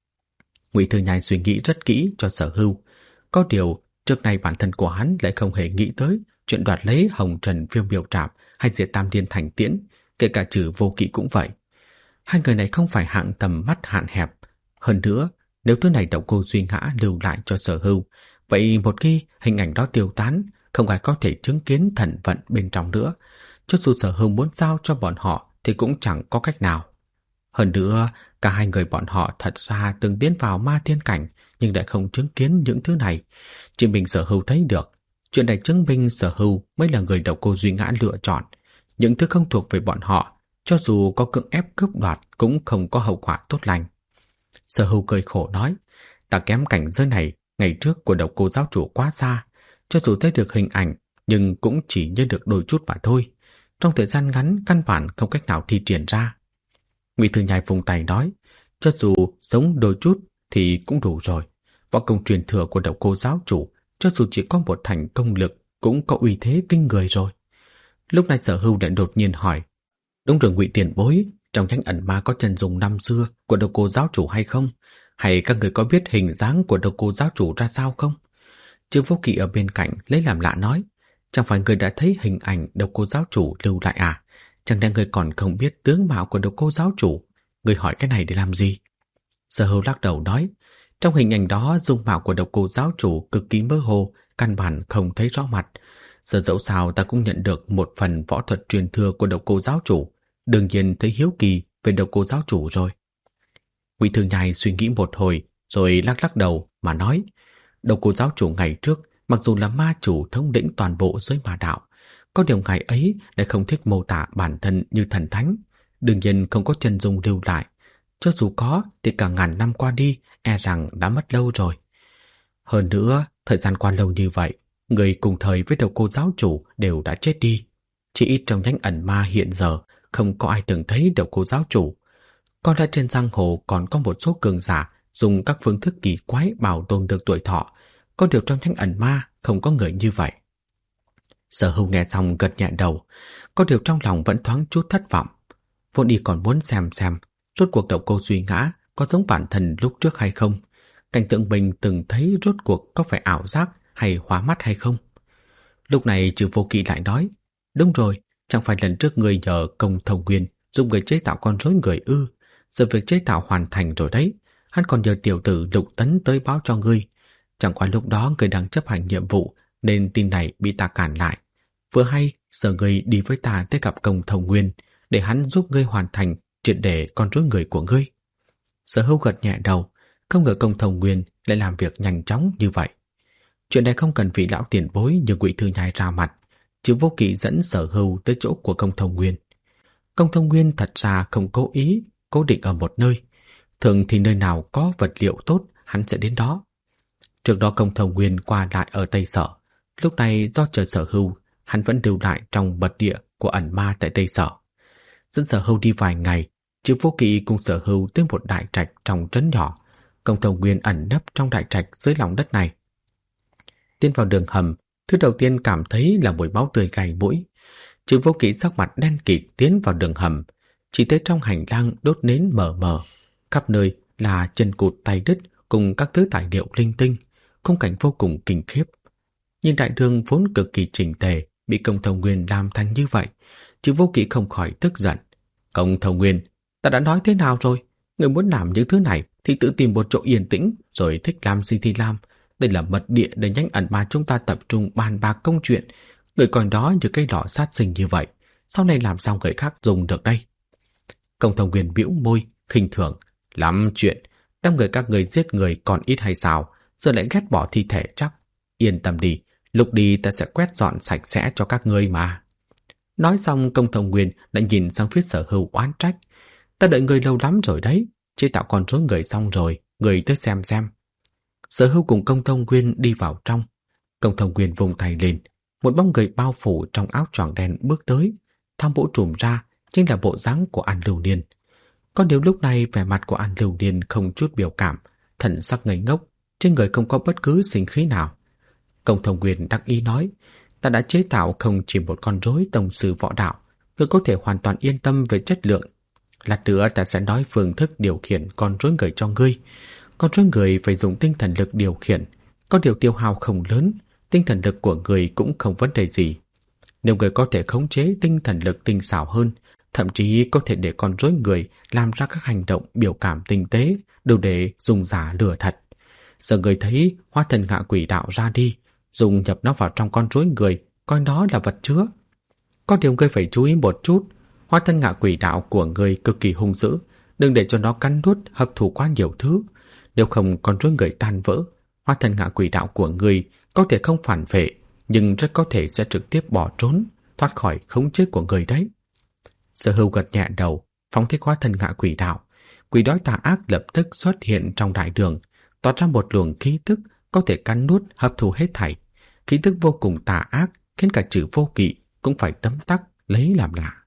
Ngụy Thư Nhai suy nghĩ rất kỹ cho Sở Hưu, có điều trước nay bản thân của hắn lại không hề nghĩ tới chuyện đoạt lấy Hồng Trần Phiêu Miểu Trảm hay diệt Tam Liên Thành tiễn, kể cả Trừ Vô Kỵ cũng vậy. Hai người này không phải hạng tầm mắt hạn hẹp. Hơn nữa, nếu thứ này Độc Cô Duy Ngã lưu lại cho Sở Hưu, vậy một khi hình ảnh đó tiêu tán, không ai có thể chứng kiến thần vận bên trong nữa. Cho dù Sở Hưu muốn giao cho bọn họ thì cũng chẳng có cách nào. Hơn nữa, cả hai người bọn họ thật ra từng tiến vào ma thiên cảnh nhưng lại không chứng kiến những thứ này. Chỉ mình Sở Hưu thấy được. Chuyện này chứng minh Sở Hưu mới là người Độc Cô Duy Ngã lựa chọn. Những thứ không thuộc về bọn họ, cho dù có cưỡng ép cướp đoạt cũng không có hậu quả tốt lành. Sở Hưu cười khổ nói, ta kém cảnh giới này ngày trước của Độc Cô giáo chủ quá xa, cho dù thấy được hình ảnh nhưng cũng chỉ nhớ được đôi chút mà thôi. Trong thời gian ngắn căn bản không cách nào thi triển ra. Ngụy Thư Nhai vùng tay nói, cho dù sống đôi chút thì cũng đủ rồi. Võ công truyền thừa của Độc Cô giáo chủ, cho dù chỉ có một thành công lực cũng có uy thế kinh người rồi. Lúc này Sở Hưu lại đột nhiên hỏi, đúng rồi Ngụy tiền bối, trong Nhanh Ẩn Ma có chân dung năm xưa của Độc Cô giáo chủ hay không? Hay các người có biết hình dáng của Độc Cô giáo chủ ra sao không? Trừ Vô Kỵ ở bên cạnh lấy làm lạ nói, chẳng phải người đã thấy hình ảnh Độc Cô giáo chủ lưu lại à? Chẳng lẽ người còn không biết tướng mạo của Độc Cô giáo chủ? Người hỏi cái này để làm gì? Sở Hưu lắc đầu nói, trong hình ảnh đó dung mạo của Độc Cô giáo chủ cực kỳ mơ hồ, căn bản không thấy rõ mặt. Giờ dẫu sao ta cũng nhận được một phần võ thuật truyền thừa của Độc Cô giáo chủ, đương nhiên thấy hiếu kỳ về Độc Cô giáo chủ rồi. Ngụy Thư Nhai suy nghĩ một hồi rồi lắc lắc đầu mà nói, Độc Cô giáo chủ ngày trước mặc dù là ma chủ thống lĩnh toàn bộ giới ma đạo, có điều ngài ấy lại không thích mô tả bản thân như thần thánh, đương nhiên không có chân dung lưu lại. Cho dù có thì cả ngàn năm qua đi e rằng đã mất lâu rồi. Hơn nữa, thời gian qua lâu như vậy, người cùng thời với Độc Cô giáo chủ đều đã chết đi. Chỉ ít trong Nhanh Ẩn Ma hiện giờ không có ai từng thấy Độc Cô giáo chủ. Có lẽ trên giang hồ còn có một số cường giả dùng các phương thức kỳ quái bảo tồn được tuổi thọ, có điều trong Nhanh Ẩn Ma không có người như vậy. Sở Hưu nghe xong gật nhẹ đầu, có điều trong lòng vẫn thoáng chút thất vọng. Vốn y còn muốn xem rốt cuộc Độc Cô Duy Ngã có giống bản thân lúc trước hay không, cảnh tượng mình từng thấy rốt cuộc có phải ảo giác hay hóa mắt hay không. Lúc này Trừ Vô Kỵ lại nói, đúng rồi, chẳng phải lần trước người nhờ Công Thông Nguyên dùng người chế tạo con rối người ư? Giờ việc chế tạo hoàn thành rồi đấy, hắn còn nhờ tiểu tử Lục Tấn tới báo cho ngươi. Chẳng qua lúc đó người đang chấp hành nhiệm vụ nên tin này bị ta cản lại. Vừa hay giờ ngươi đi với ta tới gặp Công Thông Nguyên để hắn giúp ngươi hoàn thành triệt để con rối người của ngươi. Sở Hưu gật nhẹ đầu, không ngờ Công Thông Nguyên lại làm việc nhanh chóng như vậy. Chuyện này không cần vị lão tiền bối như Ngụy Thư Nhai ra mặt, chứ Vô Kỵ dẫn Sở Hưu tới chỗ của Công Thông Nguyên. Công Thông Nguyên thật ra không cố ý cố định ở một nơi, thường thì nơi nào có vật liệu tốt hắn sẽ đến đó. Trước đó Công Thông Nguyên qua lại ở Tây Sở, lúc này do chờ Sở Hưu, hắn vẫn lưu lại trong mật địa của ẩn ma tại Tây Sở. Dẫn Sở Hưu đi vài ngày, chứ Vô Kỵ cùng Sở Hưu tới một đại trạch trong trấn nhỏ. Công Thông Nguyên ẩn nấp trong đại trạch dưới lòng đất này. Tiến vào đường hầm, thứ đầu tiên cảm thấy là mùi máu tươi gai mũi. Chứ Vô Kỵ sắc mặt đen kịt tiến vào đường hầm, chỉ thấy trong hành lang đốt nến mờ mờ, khắp nơi là chân cụt tay đứt cùng các thứ tài liệu linh tinh, khung cảnh vô cùng kinh khiếp. Nhìn đại đường vốn cực kỳ chỉnh tề bị Công Thông Nguyên làm thành như vậy, chứ Vô Kỵ không khỏi tức giận. Công Thông Nguyên, ta đã nói thế nào rồi? Người muốn làm những thứ này thì tự tìm một chỗ yên tĩnh, rồi thích làm gì thì làm. Đây là mật địa để nhánh ẩn ma chúng ta tập trung bàn bạc công chuyện. Người coi đó như cái lò sát sinh như vậy, sau này làm sao người khác dùng được đây? Công Thông Nguyên bĩu môi, khinh thường. Lắm chuyện, đám người các người giết người còn ít hay sao, giờ lại ghét bỏ thi thể chắc. Yên tâm đi, lúc đi ta sẽ quét dọn sạch sẽ cho các ngươi mà. Nói xong Công Thông Nguyên đã nhìn sang phía Sở Hưu oán trách. Ta đợi người lâu lắm rồi đấy, chế tạo con rối người xong rồi, người tới xem. Sở Hưu cùng Công Thông Nguyên đi vào trong. Công Thông Nguyên vùng tay lên, một bóng người bao phủ trong áo choàng đen bước tới, thang bộ trùm ra chính là bộ dáng của An Lưu Niên. Có điều lúc này vẻ mặt của An Lưu Niên không chút biểu cảm, thần sắc ngây ngốc, trên người không có bất cứ sinh khí nào. Công Thông Nguyên đắc ý nói, ta đã chế tạo không chỉ một con rối tông sư võ đạo, người có thể hoàn toàn yên tâm về chất lượng. Lát nữa ta sẽ nói phương thức điều khiển con rối người cho ngươi. Con rối người phải dùng tinh thần lực điều khiển, có điều tiêu hao không lớn, tinh thần lực của người cũng không vấn đề gì. Nếu người có thể khống chế tinh thần lực tinh xảo hơn, thậm chí có thể để con rối người làm ra các hành động biểu cảm tinh tế, đủ để dùng giả lừa thật. Giờ người thấy hóa thần ngạ quỷ đạo ra đi, dùng nhập nó vào trong con rối người, coi nó là vật chứa. Có điều ngươi phải chú ý một chút, hóa thân ngạ quỷ đạo của ngươi cực kỳ hung dữ, đừng để cho nó cắn nuốt hấp thụ quá nhiều thứ. Nếu không con rối người tan vỡ, hóa thân ngạ quỷ đạo của ngươi có thể không phản vệ, nhưng rất có thể sẽ trực tiếp bỏ trốn, thoát khỏi khống chế của người đấy. Sở Hưu gật nhẹ đầu, phóng thích hóa thân ngạ quỷ đạo. Quỷ đói tà ác lập tức xuất hiện trong đại đường, toát ra một luồng khí tức có thể cắn nuốt hấp thụ hết thảy. Khí tức vô cùng tà ác khiến cả chữ Vô Kỵ cũng phải tấm tắc lấy làm lạ.